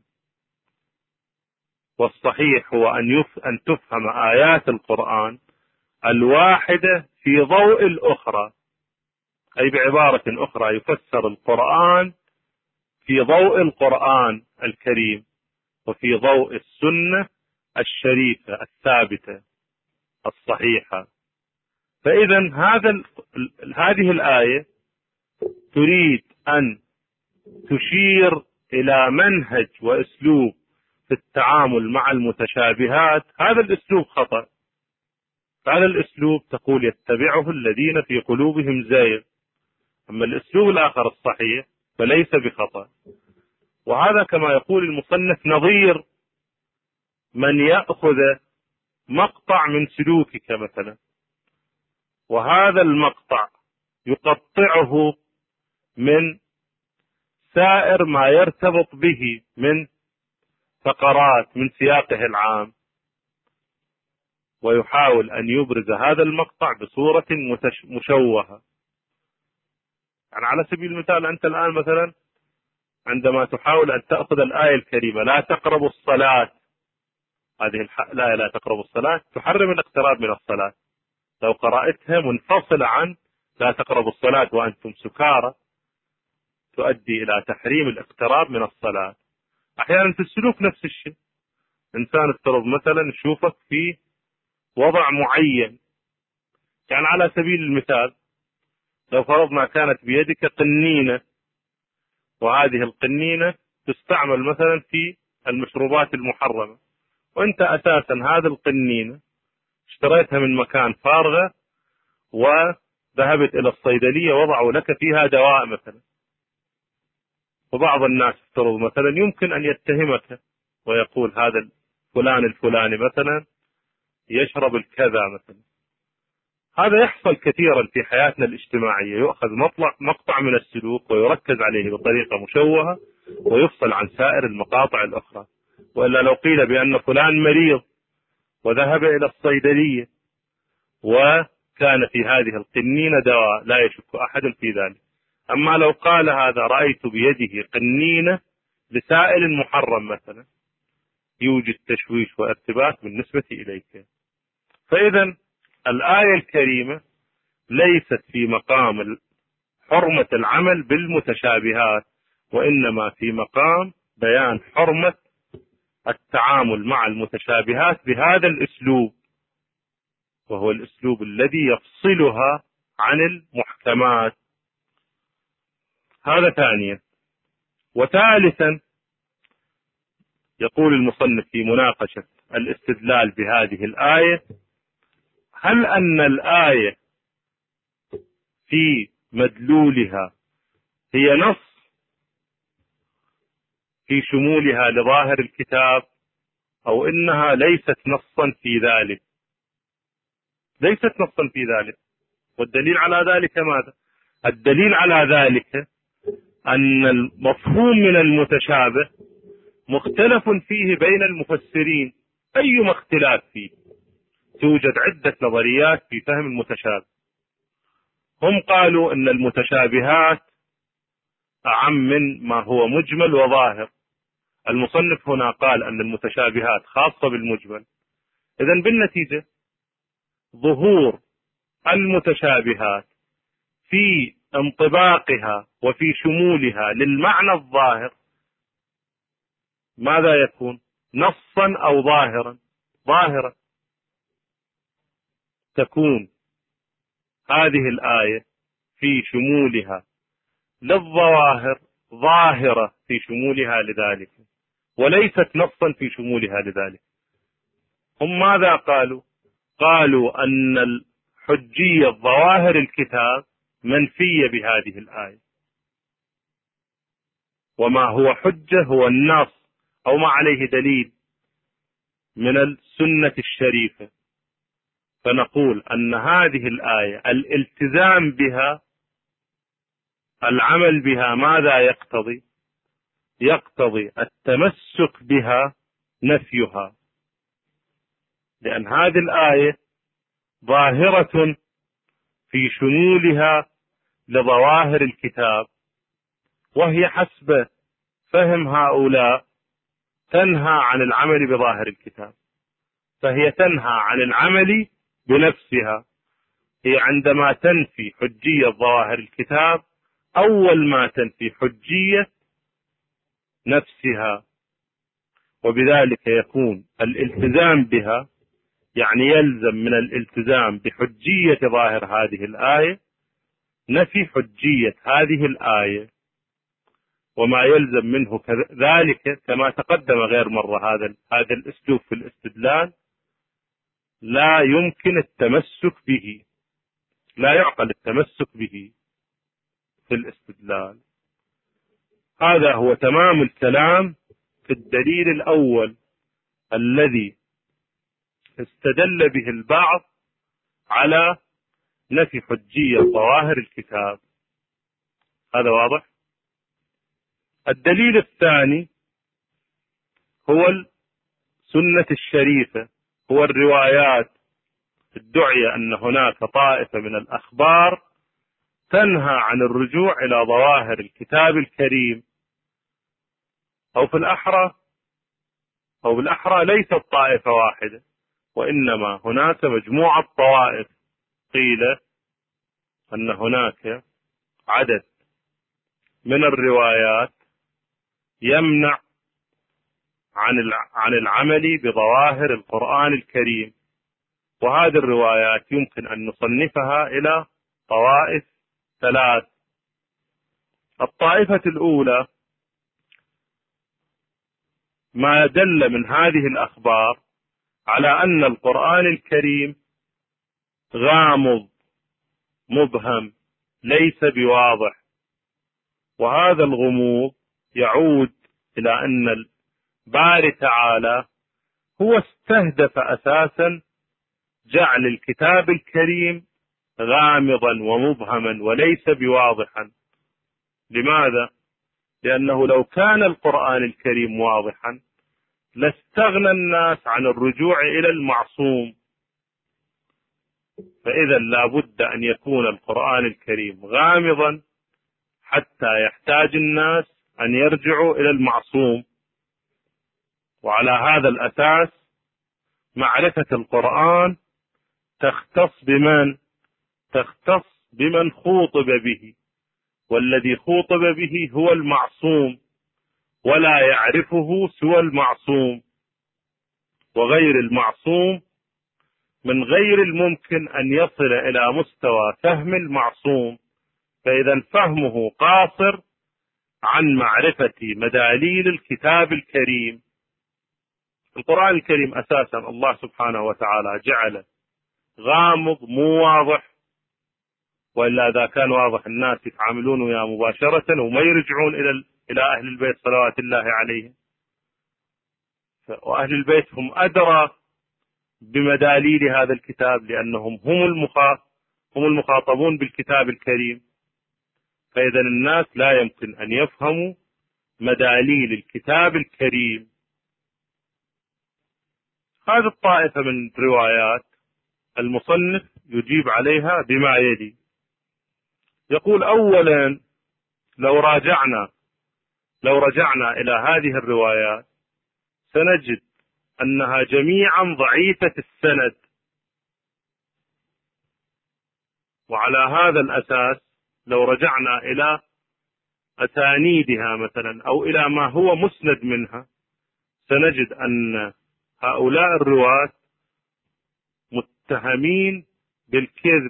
والصحيح هو أن, يف... أن تفهم آيات القرآن الواحدة في ضوء الأخرى، أي بعبارة أخرى يفسر القرآن في ضوء القرآن الكريم وفي ضوء السنة الشريفة الثابتة الصحيحة. فإذا هذا هذه الآية تريد أن تشير إلى منهج وأسلوب في التعامل مع المتشابهات، هذا الأسلوب خطأ. هذا الأسلوب تقول يتبعه الذين في قلوبهم زيغ، أما الأسلوب الآخر الصحيح فليس بخطأ. وهذا كما يقول المصنف نظير من يأخذ مقطع من سلوكك مثلا، وهذا المقطع يقطعه من سائر ما يرتبط به من فقرات من سياقه العام، ويحاول أن يبرز هذا المقطع بصورة مشوهة يعني على سبيل المثال أنت الآن مثلا عندما تحاول أن تأخذ الآية الكريمة لا تقربوا الصلاة، هذه الآية لا تقربوا الصلاة تحرم الاقتراب من الصلاة. لو قرأتها منفصلة عن لا تقربوا الصلاة وأنتم سكارى تؤدي إلى تحريم الاقتراب من الصلاة. أحيانا في السلوك نفس الشيء، إنسان افترض مثلا يشوفك في وضع معين، يعني على سبيل المثال لو فرضنا كانت بيدك قنينة، وهذه القنينة تستعمل مثلا في المشروبات المحرمة، وأنت أساسا هذه القنينة اشتريتها من مكان فارغة وذهبت إلى الصيدلية وضعوا لك فيها دواء مثلا، وبعض الناس افترض مثلا يمكن أن يتهمك ويقول هذا فلان الفلاني مثلا يشرب الكذا مثلا. هذا يحصل كثيرا في حياتنا الاجتماعية، يؤخذ مطلع مقطع من السلوك ويركز عليه بطريقة مشوهة ويفصل عن سائر المقاطع الأخرى. وإلا لو قيل بأن فلان مريض وذهب إلى الصيدلية وكان في هذه القنينة دواء لا يشك أحد في ذلك. أما لو قال هذا رأيت بيده قنينة لسائل محرم مثلا يوجد تشويش وارتباك بالنسبة إليك. فإذا الآية الكريمة ليست في مقام حرمة العمل بالمتشابهات، وإنما في مقام بيان حرمة التعامل مع المتشابهات بهذا الأسلوب، وهو الأسلوب الذي يفصلها عن المحكمات. هذا ثانيا. وثالثا يقول المصنف في مناقشة الاستدلال بهذه الآية: هل أن الآية في مدلولها هي نص في شمولها لظاهر الكتاب، أو إنها ليست نصا في ذلك؟ ليست نصا في ذلك. والدليل على ذلك ماذا؟ الدليل على ذلك أن المفهوم من المتشابه مختلف فيه بين المفسرين. أيما اختلاف فيه، توجد عدة نظريات في فهم المتشابه. هم قالوا أن المتشابهات أعم من ما هو مجمل وظاهر. المصنف هنا قال أن المتشابهات خاصة بالمجمل. إذن بالنتيجة ظهور المتشابهات في انطباقها وفي شمولها للمعنى الظاهر ماذا يكون؟ نصا أو ظاهرا؟ ظاهرا. تكون هذه الآية في شمولها للظواهر ظاهرة في شمولها لذلك، وليست نصا في شمولها لذلك. هم ماذا قالوا؟ قالوا أن الحجية ظواهر الكتاب منفية بهذه الآية، وما هو حجة هو النص أو ما عليه دليل من السنة الشريفة. فنقول أن هذه الآية الالتزام بها، العمل بها، ماذا يقتضي؟ يقتضي التمسك بها نفيها، لأن هذه الآية ظاهرة في شمولها لظواهر الكتاب، وهي حسب فهم هؤلاء تنهى عن العمل بظاهر الكتاب، فهي تنهى عن العمل بنفسها. هي عندما تنفي حجية ظواهر الكتاب أول ما تنفي حجية نفسها، وبذلك يكون الالتزام بها، يعني يلزم من الالتزام بحجية ظاهر هذه الآية نفي حجية هذه الآية، وما يلزم منه ذلك كما تقدم غير مرة. هذا هذا الأسلوب في الاستدلال لا يمكن التمسك به، لا يعقل التمسك به في الاستدلال. هذا هو تمام الكلام في الدليل الأول الذي استدل به البعض على نفي حجية ظواهر الكتاب. هذا واضح. الدليل الثاني هو السنة الشريفة، هو الروايات. ادعي أن هناك طائفة من الأخبار تنهى عن الرجوع إلى ظواهر الكتاب الكريم، أو في الأحرى أو بالأحرى ليست طائفة واحدة، وإنما هناك مجموعة طوائف. قيل أن هناك عدد من الروايات يمنع عن عن العمل بظواهر القرآن الكريم، وهذه الروايات يمكن أن نصنفها إلى طوائف ثلاث. الطائفة الأولى ما دل من هذه الأخبار على أن القرآن الكريم غامض مبهم ليس بواضح، وهذا الغموض يعود إلى أن الباري تعالى هو استهدف أساسا جعل الكتاب الكريم غامضا ومبهما وليس بواضحا. لماذا؟ لأنه لو كان القرآن الكريم واضحا لاستغنى الناس عن الرجوع إلى المعصوم، فإذا لا بد أن يكون القرآن الكريم غامضا حتى يحتاج الناس أن يرجعوا إلى المعصوم. وعلى هذا الأساس معرفة القرآن تختص بمن؟ تختص بمن خوطب به، والذي خوطب به هو المعصوم، ولا يعرفه سوى المعصوم، وغير المعصوم من غير الممكن أن يصل إلى مستوى فهم المعصوم، فإذا فهمه قاصر عن معرفة مداليل الكتاب الكريم. القرآن الكريم أساسا الله سبحانه وتعالى جعله غامض مو واضح، وإلا إذا كان واضح الناس يتعاملون وياه مباشرة وما يرجعون إلى إلى أهل البيت صلوات الله عليهم، وأهل البيت هم أدرى بمداليل هذا الكتاب لأنهم هم المخاطب هم المخاطبون بالكتاب الكريم. فإذا الناس لا يمكن أن يفهموا مداليل الكتاب الكريم. هذه الطائفة من روايات المصنف يجيب عليها بما يلي. يقول: أولا لو راجعنا لو رجعنا إلى هذه الروايات سنجد أنها جميعا ضعيفة السند، وعلى هذا الأساس لو رجعنا إلى أسانيدها مثلا أو إلى ما هو مسند منها سنجد أن هؤلاء الرواة متهمين بالكذب،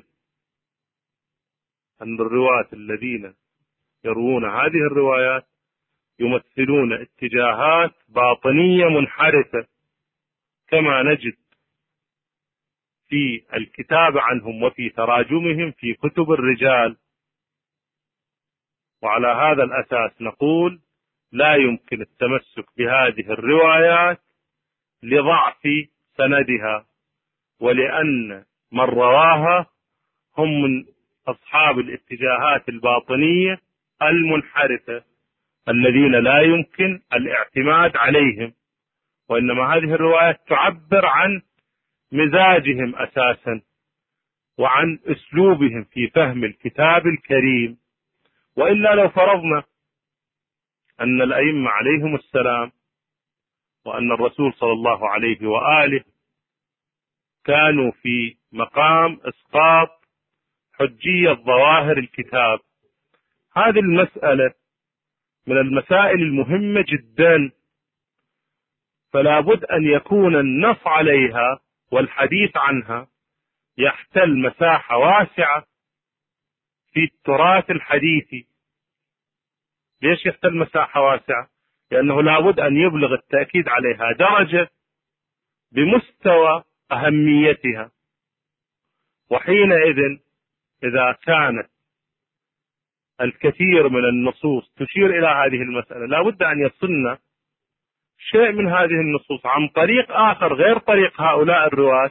أن الرواة الذين يروون هذه الروايات يمثلون اتجاهات باطنية منحرفة، كما نجد في الكتاب عنهم وفي تراجمهم في كتب الرجال. وعلى هذا الأساس نقول لا يمكن التمسك بهذه الروايات لضعف سندها، ولأن من رواها هم من أصحاب الاتجاهات الباطنية المنحرفة الذين لا يمكن الاعتماد عليهم، وإنما هذه الروايات تعبر عن مزاجهم أساسا وعن أسلوبهم في فهم الكتاب الكريم. وإلا لو فرضنا أن الأئمة عليهم السلام وأن الرسول صلى الله عليه وآله كانوا في مقام إسقاط حجية ظواهر الكتاب، هذه المسألة من المسائل المهمة جدا، فلا بد أن يكون النص عليها والحديث عنها يحتل مساحة واسعة في التراث الحديثي. ليش يحتل مساحة واسعة؟ لأنه لا بد أن يبلغ التأكيد عليها درجة بمستوى أهميتها، وحينئذ إذا كانت الكثير من النصوص تشير إلى هذه المسألة لا بد أن يصلنا شيء من هذه النصوص عن طريق آخر غير طريق هؤلاء الرواة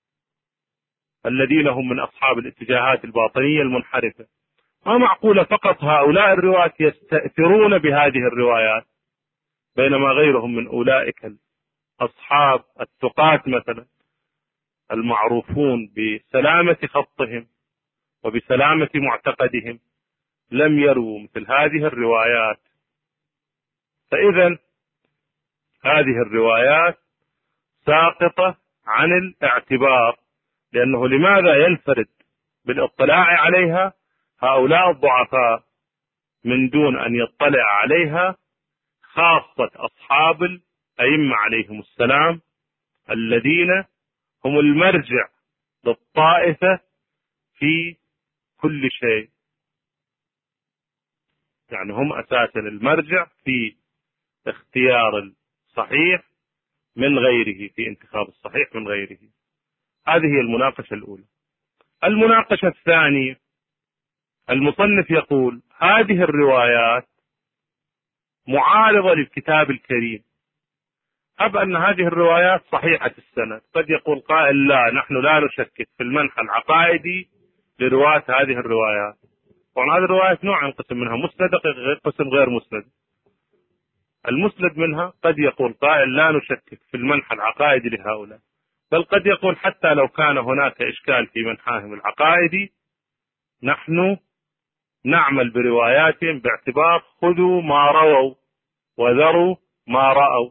الذين هم من أصحاب الاتجاهات الباطنية المنحرفة. ما معقولة فقط هؤلاء الرواة يستأثرون بهذه الروايات بينما غيرهم من أولئك أصحاب الثقات مثلا المعروفون بسلامة خطهم وبسلامة معتقدهم لم يروا مثل هذه الروايات. فإذا هذه الروايات ساقطة عن الاعتبار، لأنه لماذا ينفرد بالاطلاع عليها هؤلاء الضعفاء من دون أن يطلع عليها خاصة أصحاب الأئمة عليهم السلام الذين هم المرجع للطائفة في كل شيء، يعني هم أساسا المرجع في اختيار الصحيح من غيره، في انتخاب الصحيح من غيره. هذه هي المناقشة الأولى. المناقشة الثانية، المصنف يقول هذه الروايات معارضة للكتاب الكريم. أب أن هذه الروايات صحيحة السند. قد يقول قائل لا، نحن لا نشكك في المنحى العقائدي لرواة هذه الروايات. طبعا هذه الروايات نوع قسم منها مسند، قسم غير مسند. المسند منها قد يقول قائل لا نشكك في المنحى العقائدي لهؤلاء، بل قد يقول حتى لو كان هناك إشكال في منحاهم العقائدي نحن نعمل برواياتهم باعتبار خذوا ما رووا وذروا ما رأوا.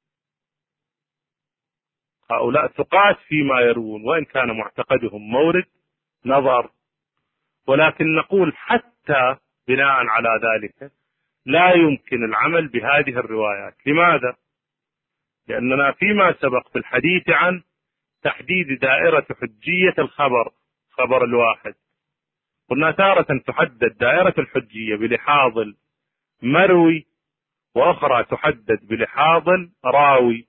هؤلاء ثقات فيما يروون وإن كان معتقدهم مورد نظر، ولكن نقول حتى بناء على ذلك لا يمكن العمل بهذه الروايات. لماذا؟ لأننا فيما سبق في الحديث عن تحديد دائرة حجية الخبر، خبر الواحد، قلنا تارة تحدد دائرة الحجية بلحاظ المروي، وأخرى تحدد بلحاظ راوي.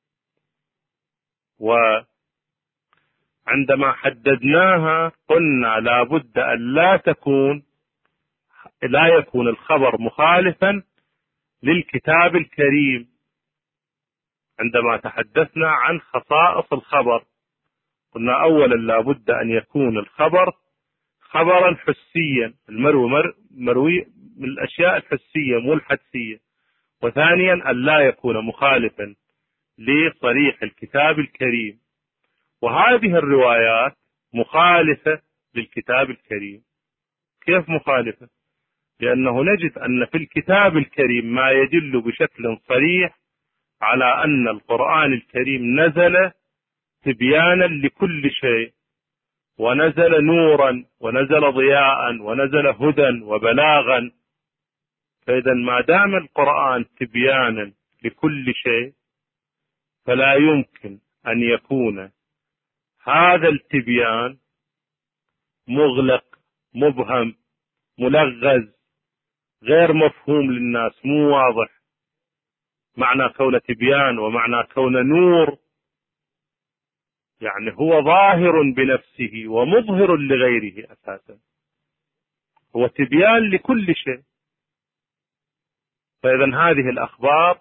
وعندما حددناها قلنا لا بد أن لا تكون لا يكون الخبر مخالفا للكتاب الكريم. عندما تحدثنا عن خصائص الخبر قلنا أولا لا بد أن يكون الخبر خبرا حسيا، المروي مر مروي من الأشياء الحسية مو الحدسية. وثانيا أن لا يكون مخالفا لصريح الكتاب الكريم. وهذه الروايات مخالفة للكتاب الكريم. كيف مخالفة؟ لأنه نجد أن في الكتاب الكريم ما يدل بشكل صريح على أن القرآن الكريم نزل تبيانا لكل شيء، ونزل نورا ونزل ضياء ونزل هدى وبلاغا. فإذا ما دام القرآن تبيانا لكل شيء فلا يمكن أن يكون هذا التبيان مغلق مبهم ملغز غير مفهوم للناس، مو واضح معنى كون تبيان ومعنى كون نور. يعني هو ظاهر بنفسه ومظهر لغيره، أساسا هو تبيان لكل شيء. فإذا هذه الأخبار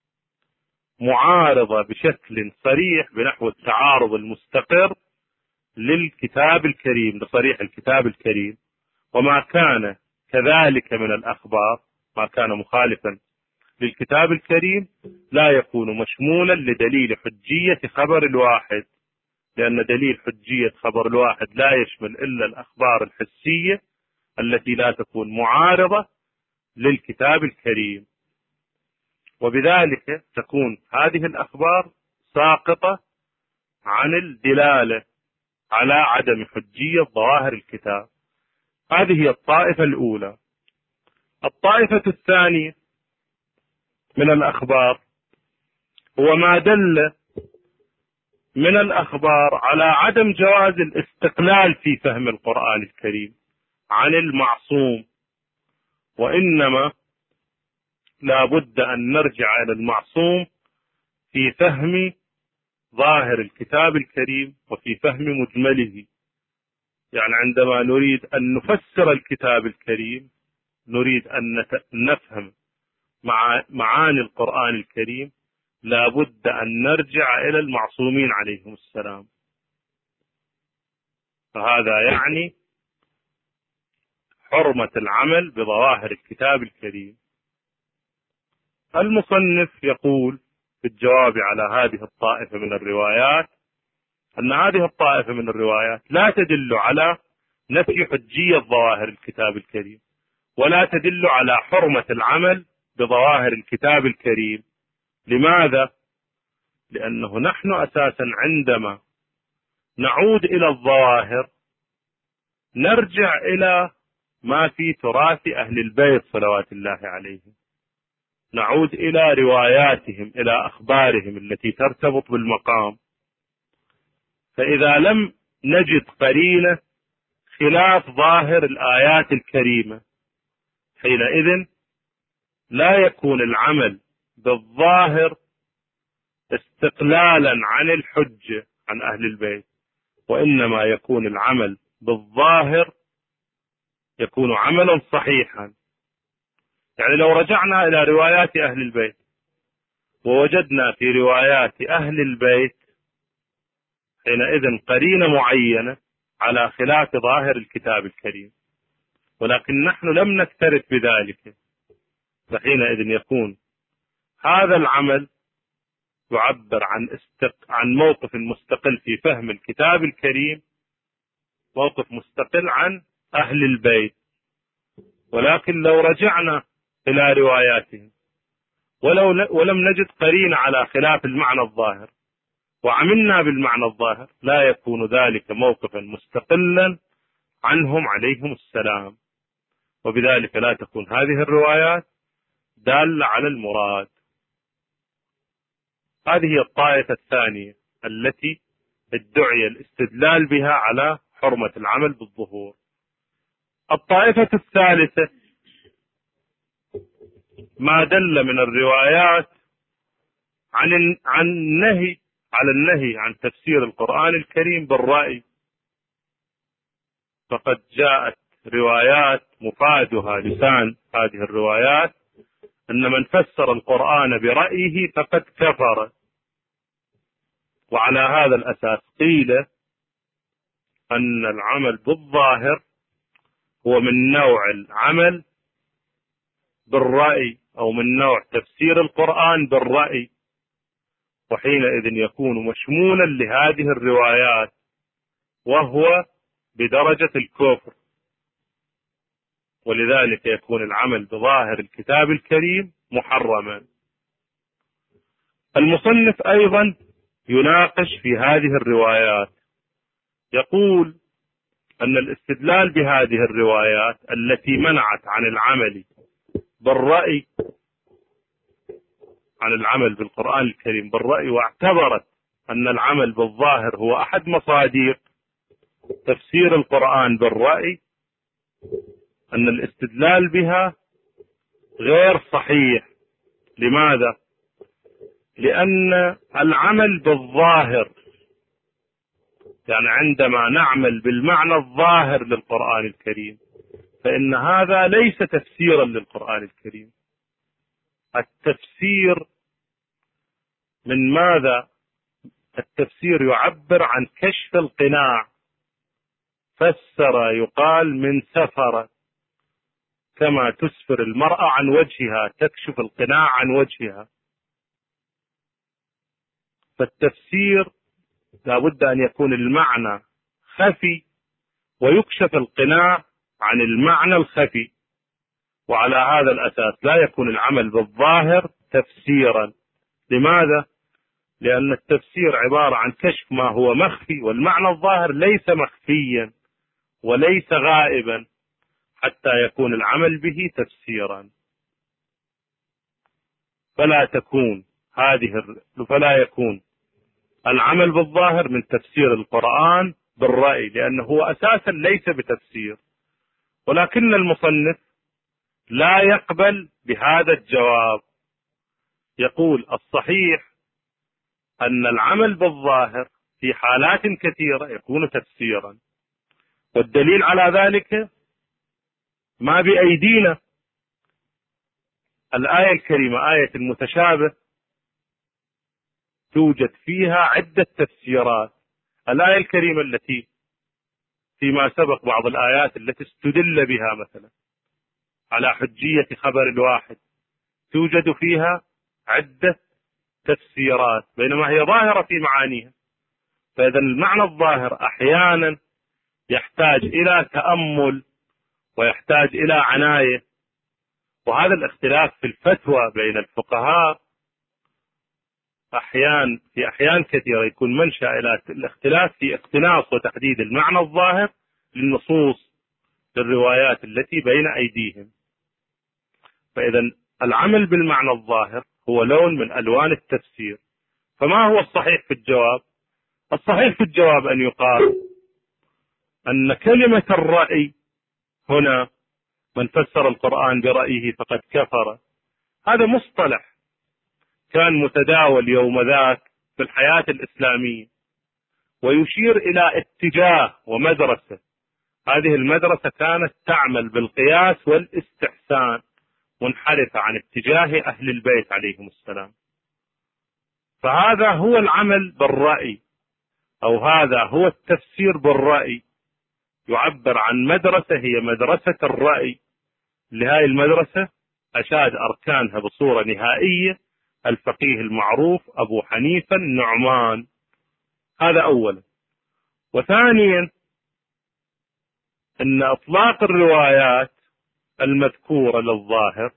معارضة بشكل صريح بنحو التعارض المستقر للكتاب الكريم، لصريح الكتاب الكريم. وما كان كذلك من الأخبار، ما كان مخالفا للكتاب الكريم، لا يكون مشمولا لدليل حجية خبر الواحد، لأن دليل حجية خبر الواحد لا يشمل إلا الأخبار الحسية التي لا تكون معارضة للكتاب الكريم. وبذلك تكون هذه الأخبار ساقطة عن الدلالة على عدم حجية ظواهر الكتاب. هذه هي الطائفة الأولى. الطائفة الثانية من الأخبار هو ما دل من الأخبار على عدم جواز الاستقلال في فهم القرآن الكريم عن المعصوم، وإنما لا بد أن نرجع إلى المعصوم في فهم ظاهر الكتاب الكريم وفي فهم مجمله. يعني عندما نريد أن نفسر الكتاب الكريم، نريد أن نفهم معاني القرآن الكريم، لا بد أن نرجع إلى المعصومين عليهم السلام. فهذا يعني حرمة العمل بظواهر الكتاب الكريم. المصنف يقول في الجواب على هذه الطائفة من الروايات أن هذه الطائفة من الروايات لا تدل على نفي حجية ظواهر الكتاب الكريم، ولا تدل على حرمة العمل بظواهر الكتاب الكريم. لماذا؟ لأنه نحن أساسا عندما نعود إلى الظواهر نرجع إلى ما في تراث أهل البيت صلوات الله عليهم، نعود إلى رواياتهم، إلى أخبارهم التي ترتبط بالمقام. فإذا لم نجد قرينة خلاف ظاهر الآيات الكريمة، حينئذ لا يكون العمل بالظاهر استقلالا عن الحجة عن أهل البيت، وإنما يكون العمل بالظاهر يكون عملا صحيحا. يعني لو رجعنا إلى روايات أهل البيت ووجدنا في روايات أهل البيت حينئذ قرينة معينة على خلاف ظاهر الكتاب الكريم، ولكن نحن لم نكترث بذلك، فحينئذ يكون هذا العمل يعبر عن استق... عن موقف مستقل في فهم الكتاب الكريم، موقف مستقل عن أهل البيت. ولكن لو رجعنا إلى رواياتهم ولو ل... ولم نجد قرينة على خلاف المعنى الظاهر وعملنا بالمعنى الظاهر، لا يكون ذلك موقفا مستقلا عنهم عليهم السلام، وبذلك لا تكون هذه الروايات دالة على المراد. هذه هي الطائفة الثانية التي ادعي الاستدلال بها على حرمة العمل بالظهور. الطائفة الثالثة ما دل من الروايات عن عن النهي على النهي عن تفسير القرآن الكريم بالرأي، فقد جاءت روايات مفادها لسان هذه الروايات أن من فسر القرآن برأيه فقد كفر. وعلى هذا الأساس قيل أن العمل بالظاهر هو من نوع العمل بالرأي أو من نوع تفسير القرآن بالرأي، وحينئذ يكون مشمولا لهذه الروايات وهو بدرجة الكفر، ولذلك يكون العمل بظاهر الكتاب الكريم محرما. المصنف أيضا يناقش في هذه الروايات، يقول أن الاستدلال بهذه الروايات التي منعت عن العمل بالرأي عن العمل بالقرآن الكريم بالرأي، واعتبرت أن العمل بالظاهر هو أحد مصادر تفسير القرآن بالرأي، أن الاستدلال بها غير صحيح. لماذا؟ لأن العمل بالظاهر، يعني عندما نعمل بالمعنى الظاهر للقرآن الكريم فإن هذا ليس تفسيرا للقرآن الكريم. التفسير من ماذا؟ التفسير يعبر عن كشف القناع، فسر يقال من سفر، كما تسفر المرأة عن وجهها، تكشف القناع عن وجهها. فالتفسير لا بد أن يكون المعنى خفي ويكشف القناع عن المعنى الخفي، وعلى هذا الأساس لا يكون العمل بالظاهر تفسيرا. لماذا؟ لأن التفسير عبارة عن كشف ما هو مخفي، والمعنى الظاهر ليس مخفيا وليس غائبا حتى يكون العمل به تفسيرا. فلا تكون هذه فلا يكون العمل بالظاهر من تفسير القرآن بالرأي، لأنه هو أساسا ليس بتفسير. ولكن المصنف لا يقبل بهذا الجواب، يقول الصحيح أن العمل بالظاهر في حالات كثيرة يكون تفسيرا، والدليل على ذلك ما بأيدينا. الآية الكريمة آية المتشابه توجد فيها عدة تفسيرات. الآية الكريمة التي فيما سبق بعض الآيات التي استدل بها مثلا على حجية خبر الواحد توجد فيها عدة تفسيرات، بينما هي ظاهرة في معانيها. فإذا المعنى الظاهر أحيانا يحتاج إلى تأمل ويحتاج إلى عناية. وهذا الاختلاف في الفتوى بين الفقهاء أحيان في أحيان كثيرة يكون منشأ إلى الاختلاف في اقتناص وتحديد المعنى الظاهر للنصوص للروايات التي بين أيديهم. فإذا العمل بالمعنى الظاهر هو لون من ألوان التفسير. فما هو الصحيح في الجواب؟ الصحيح في الجواب أن يقال أن كلمة الرأي هنا، من فسر القرآن برأيه فقد كفر، هذا مصطلح كان متداول يوم ذاك في الحياة الإسلامية، ويشير إلى اتجاه ومدرسة. هذه المدرسة كانت تعمل بالقياس والاستحسان، منحرفة عن اتجاه أهل البيت عليهم السلام. فهذا هو العمل بالرأي، أو هذا هو التفسير بالرأي، يعبر عن مدرسة هي مدرسة الرأي. لهذه المدرسة أشاد أركانها بصورة نهائية الفقيه المعروف أبو حنيفة النعمان. هذا أولا. وثانيا أن إطلاق الروايات المذكورة للظاهر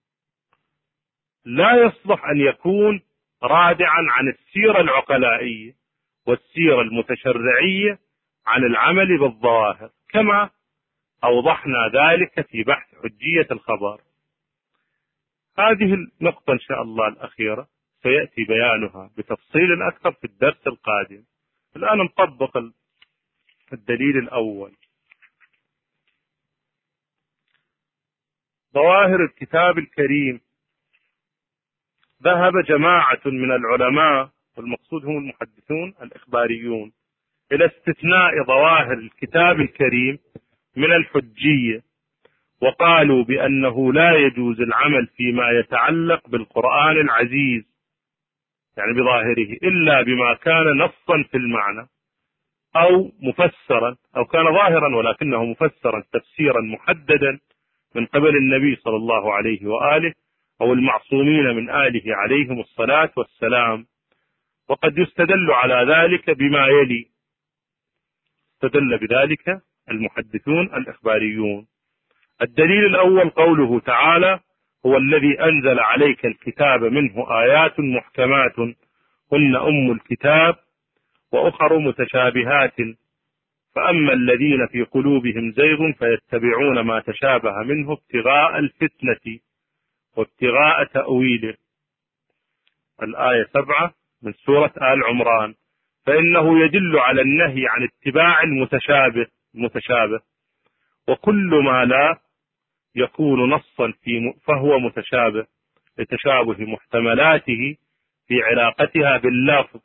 لا يصلح أن يكون رادعا عن السيرة العقلائية والسيرة المتشرعية عن العمل بالظواهر، كما أوضحنا ذلك في بحث حجية الخبر. هذه النقطة إن شاء الله الأخيرة سيأتي بيانها بتفصيل أكثر في الدرس القادم. الآن نطبق الدليل الأول. ظواهر الكتاب الكريم. ذهب جماعة من العلماء، والمقصود هم المحدثون الإخباريون، إلى استثناء ظواهر الكتاب الكريم من الحجية، وقالوا بأنه لا يجوز العمل فيما يتعلق بالقرآن العزيز يعني بظاهره إلا بما كان نصا في المعنى أو مفسرا، أو كان ظاهرا ولكنه مفسرا تفسيرا محددا من قبل النبي صلى الله عليه وآله أو المعصومين من آله عليهم الصلاة والسلام. وقد يستدل على ذلك بما يلي. استدل بذلك المحدثون الإخباريون. الدليل الأول قوله تعالى: هو الذي أنزل عليك الكتاب منه آيات محكمات هن أم الكتاب وأخر متشابهات فأما الذين في قلوبهم زيغ فيتبعون ما تشابه منه ابتغاء الفتنة وابتغاء تأويله. الآية سبعة من سورة آل عمران. فإنه يدل على النهي عن اتباع المتشابه المتشابه وكل ما لا يكون نصا في فهو متشابه لتشابه محتملاته في علاقتها باللفظ،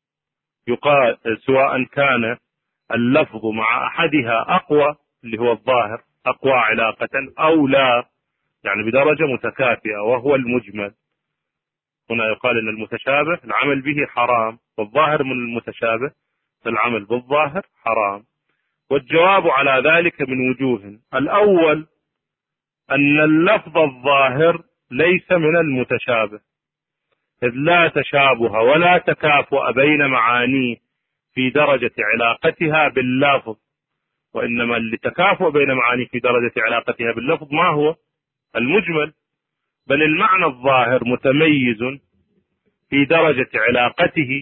يقال سواء كان اللفظ مع أحدها أقوى اللي هو الظاهر أقوى علاقة أو لا، يعني بدرجة متكافئة وهو المجمل. هنا يقال أن المتشابه العمل به حرام، والظاهر من المتشابه العمل بالظاهر حرام. والجواب على ذلك من وجوه. الأول أن اللفظ الظاهر ليس من المتشابه، إذ لا تشابه ولا تكافؤ بين معانيه في درجة علاقتها باللفظ، وإنما اللي تكافؤ بين معانيه في درجة علاقتها باللفظ ما هو المجمل، بل المعنى الظاهر متميز في درجة علاقته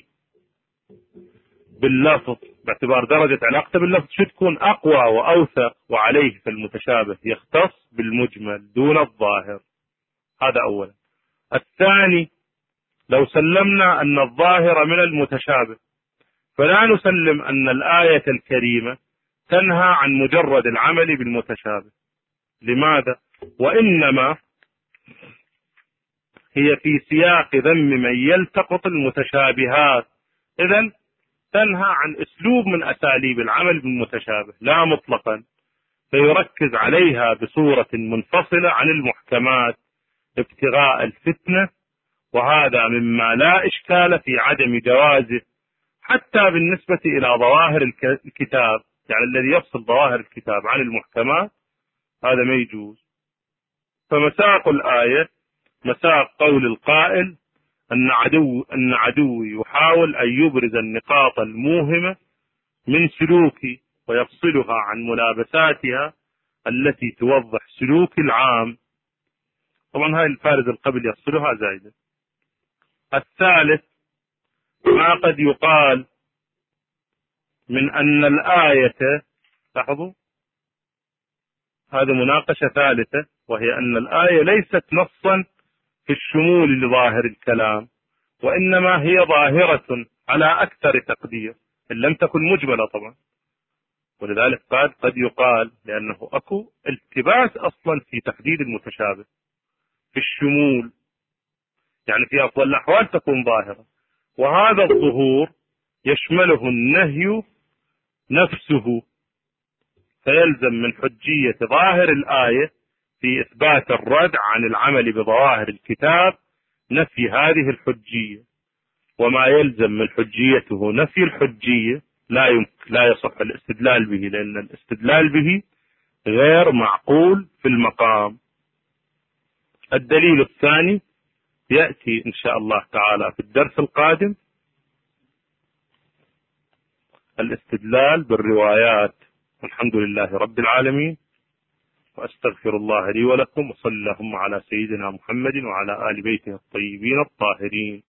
باللفظ، باعتبار درجة علاقته باللفظ شو تكون أقوى وأوثق، وعليه فالمتشابه يختص بالمجمل دون الظاهر. هذا أولا. الثاني، لو سلمنا أن الظاهر من المتشابه فلا نسلم أن الآية الكريمة تنهى عن مجرد العمل بالمتشابه. لماذا؟ وإنما هي في سياق ذم من يلتقط المتشابهات، إذن تنهى عن أسلوب من أساليب العمل بالمتشابه لا مطلقا، فيركز عليها بصورة منفصلة عن المحكمات ابتغاء الفتنة، وهذا مما لا إشكال في عدم جوازه حتى بالنسبة إلى ظواهر الكتاب، يعني الذي يفصل ظواهر الكتاب عن المحكمات هذا ما يجوز. فمساق الآية مساق قول القائل أن عدو أن عدوي يحاول أن يبرز النقاط الموهمة من سلوكي ويفصلها عن ملابساتها التي توضح سلوك العام. طبعا هاي الفارد القبل يفصلها زائدة. الثالث ما قد يقال من أن الآية، لاحظوا هذا مناقشة ثالثة، وهي أن الآية ليست نصا في الشمول لظاهر الكلام، وإنما هي ظاهرة على أكثر تقدير إن لم تكن مجملة طبعا. ولذلك قد قد يقال لأنه أكو التباس أصلا في تحديد المتشابه في الشمول، يعني في أفضل الأحوال تكون ظاهرة، وهذا الظهور يشمله النهي نفسه، فيلزم من حجية ظاهر الآية في إثبات الرد عن العمل بظواهر الكتاب نفي هذه الحجية، وما يلزم من حجيته نفي الحجية لا يمكن لا يصح الاستدلال به، لأن الاستدلال به غير معقول في المقام. الدليل الثاني يأتي إن شاء الله تعالى في الدرس القادم، الاستدلال بالروايات. والحمد لله رب العالمين، وأستغفر الله لي ولكم، وصلى اللهم على سيدنا محمد وعلى آل بيته الطيبين الطاهرين.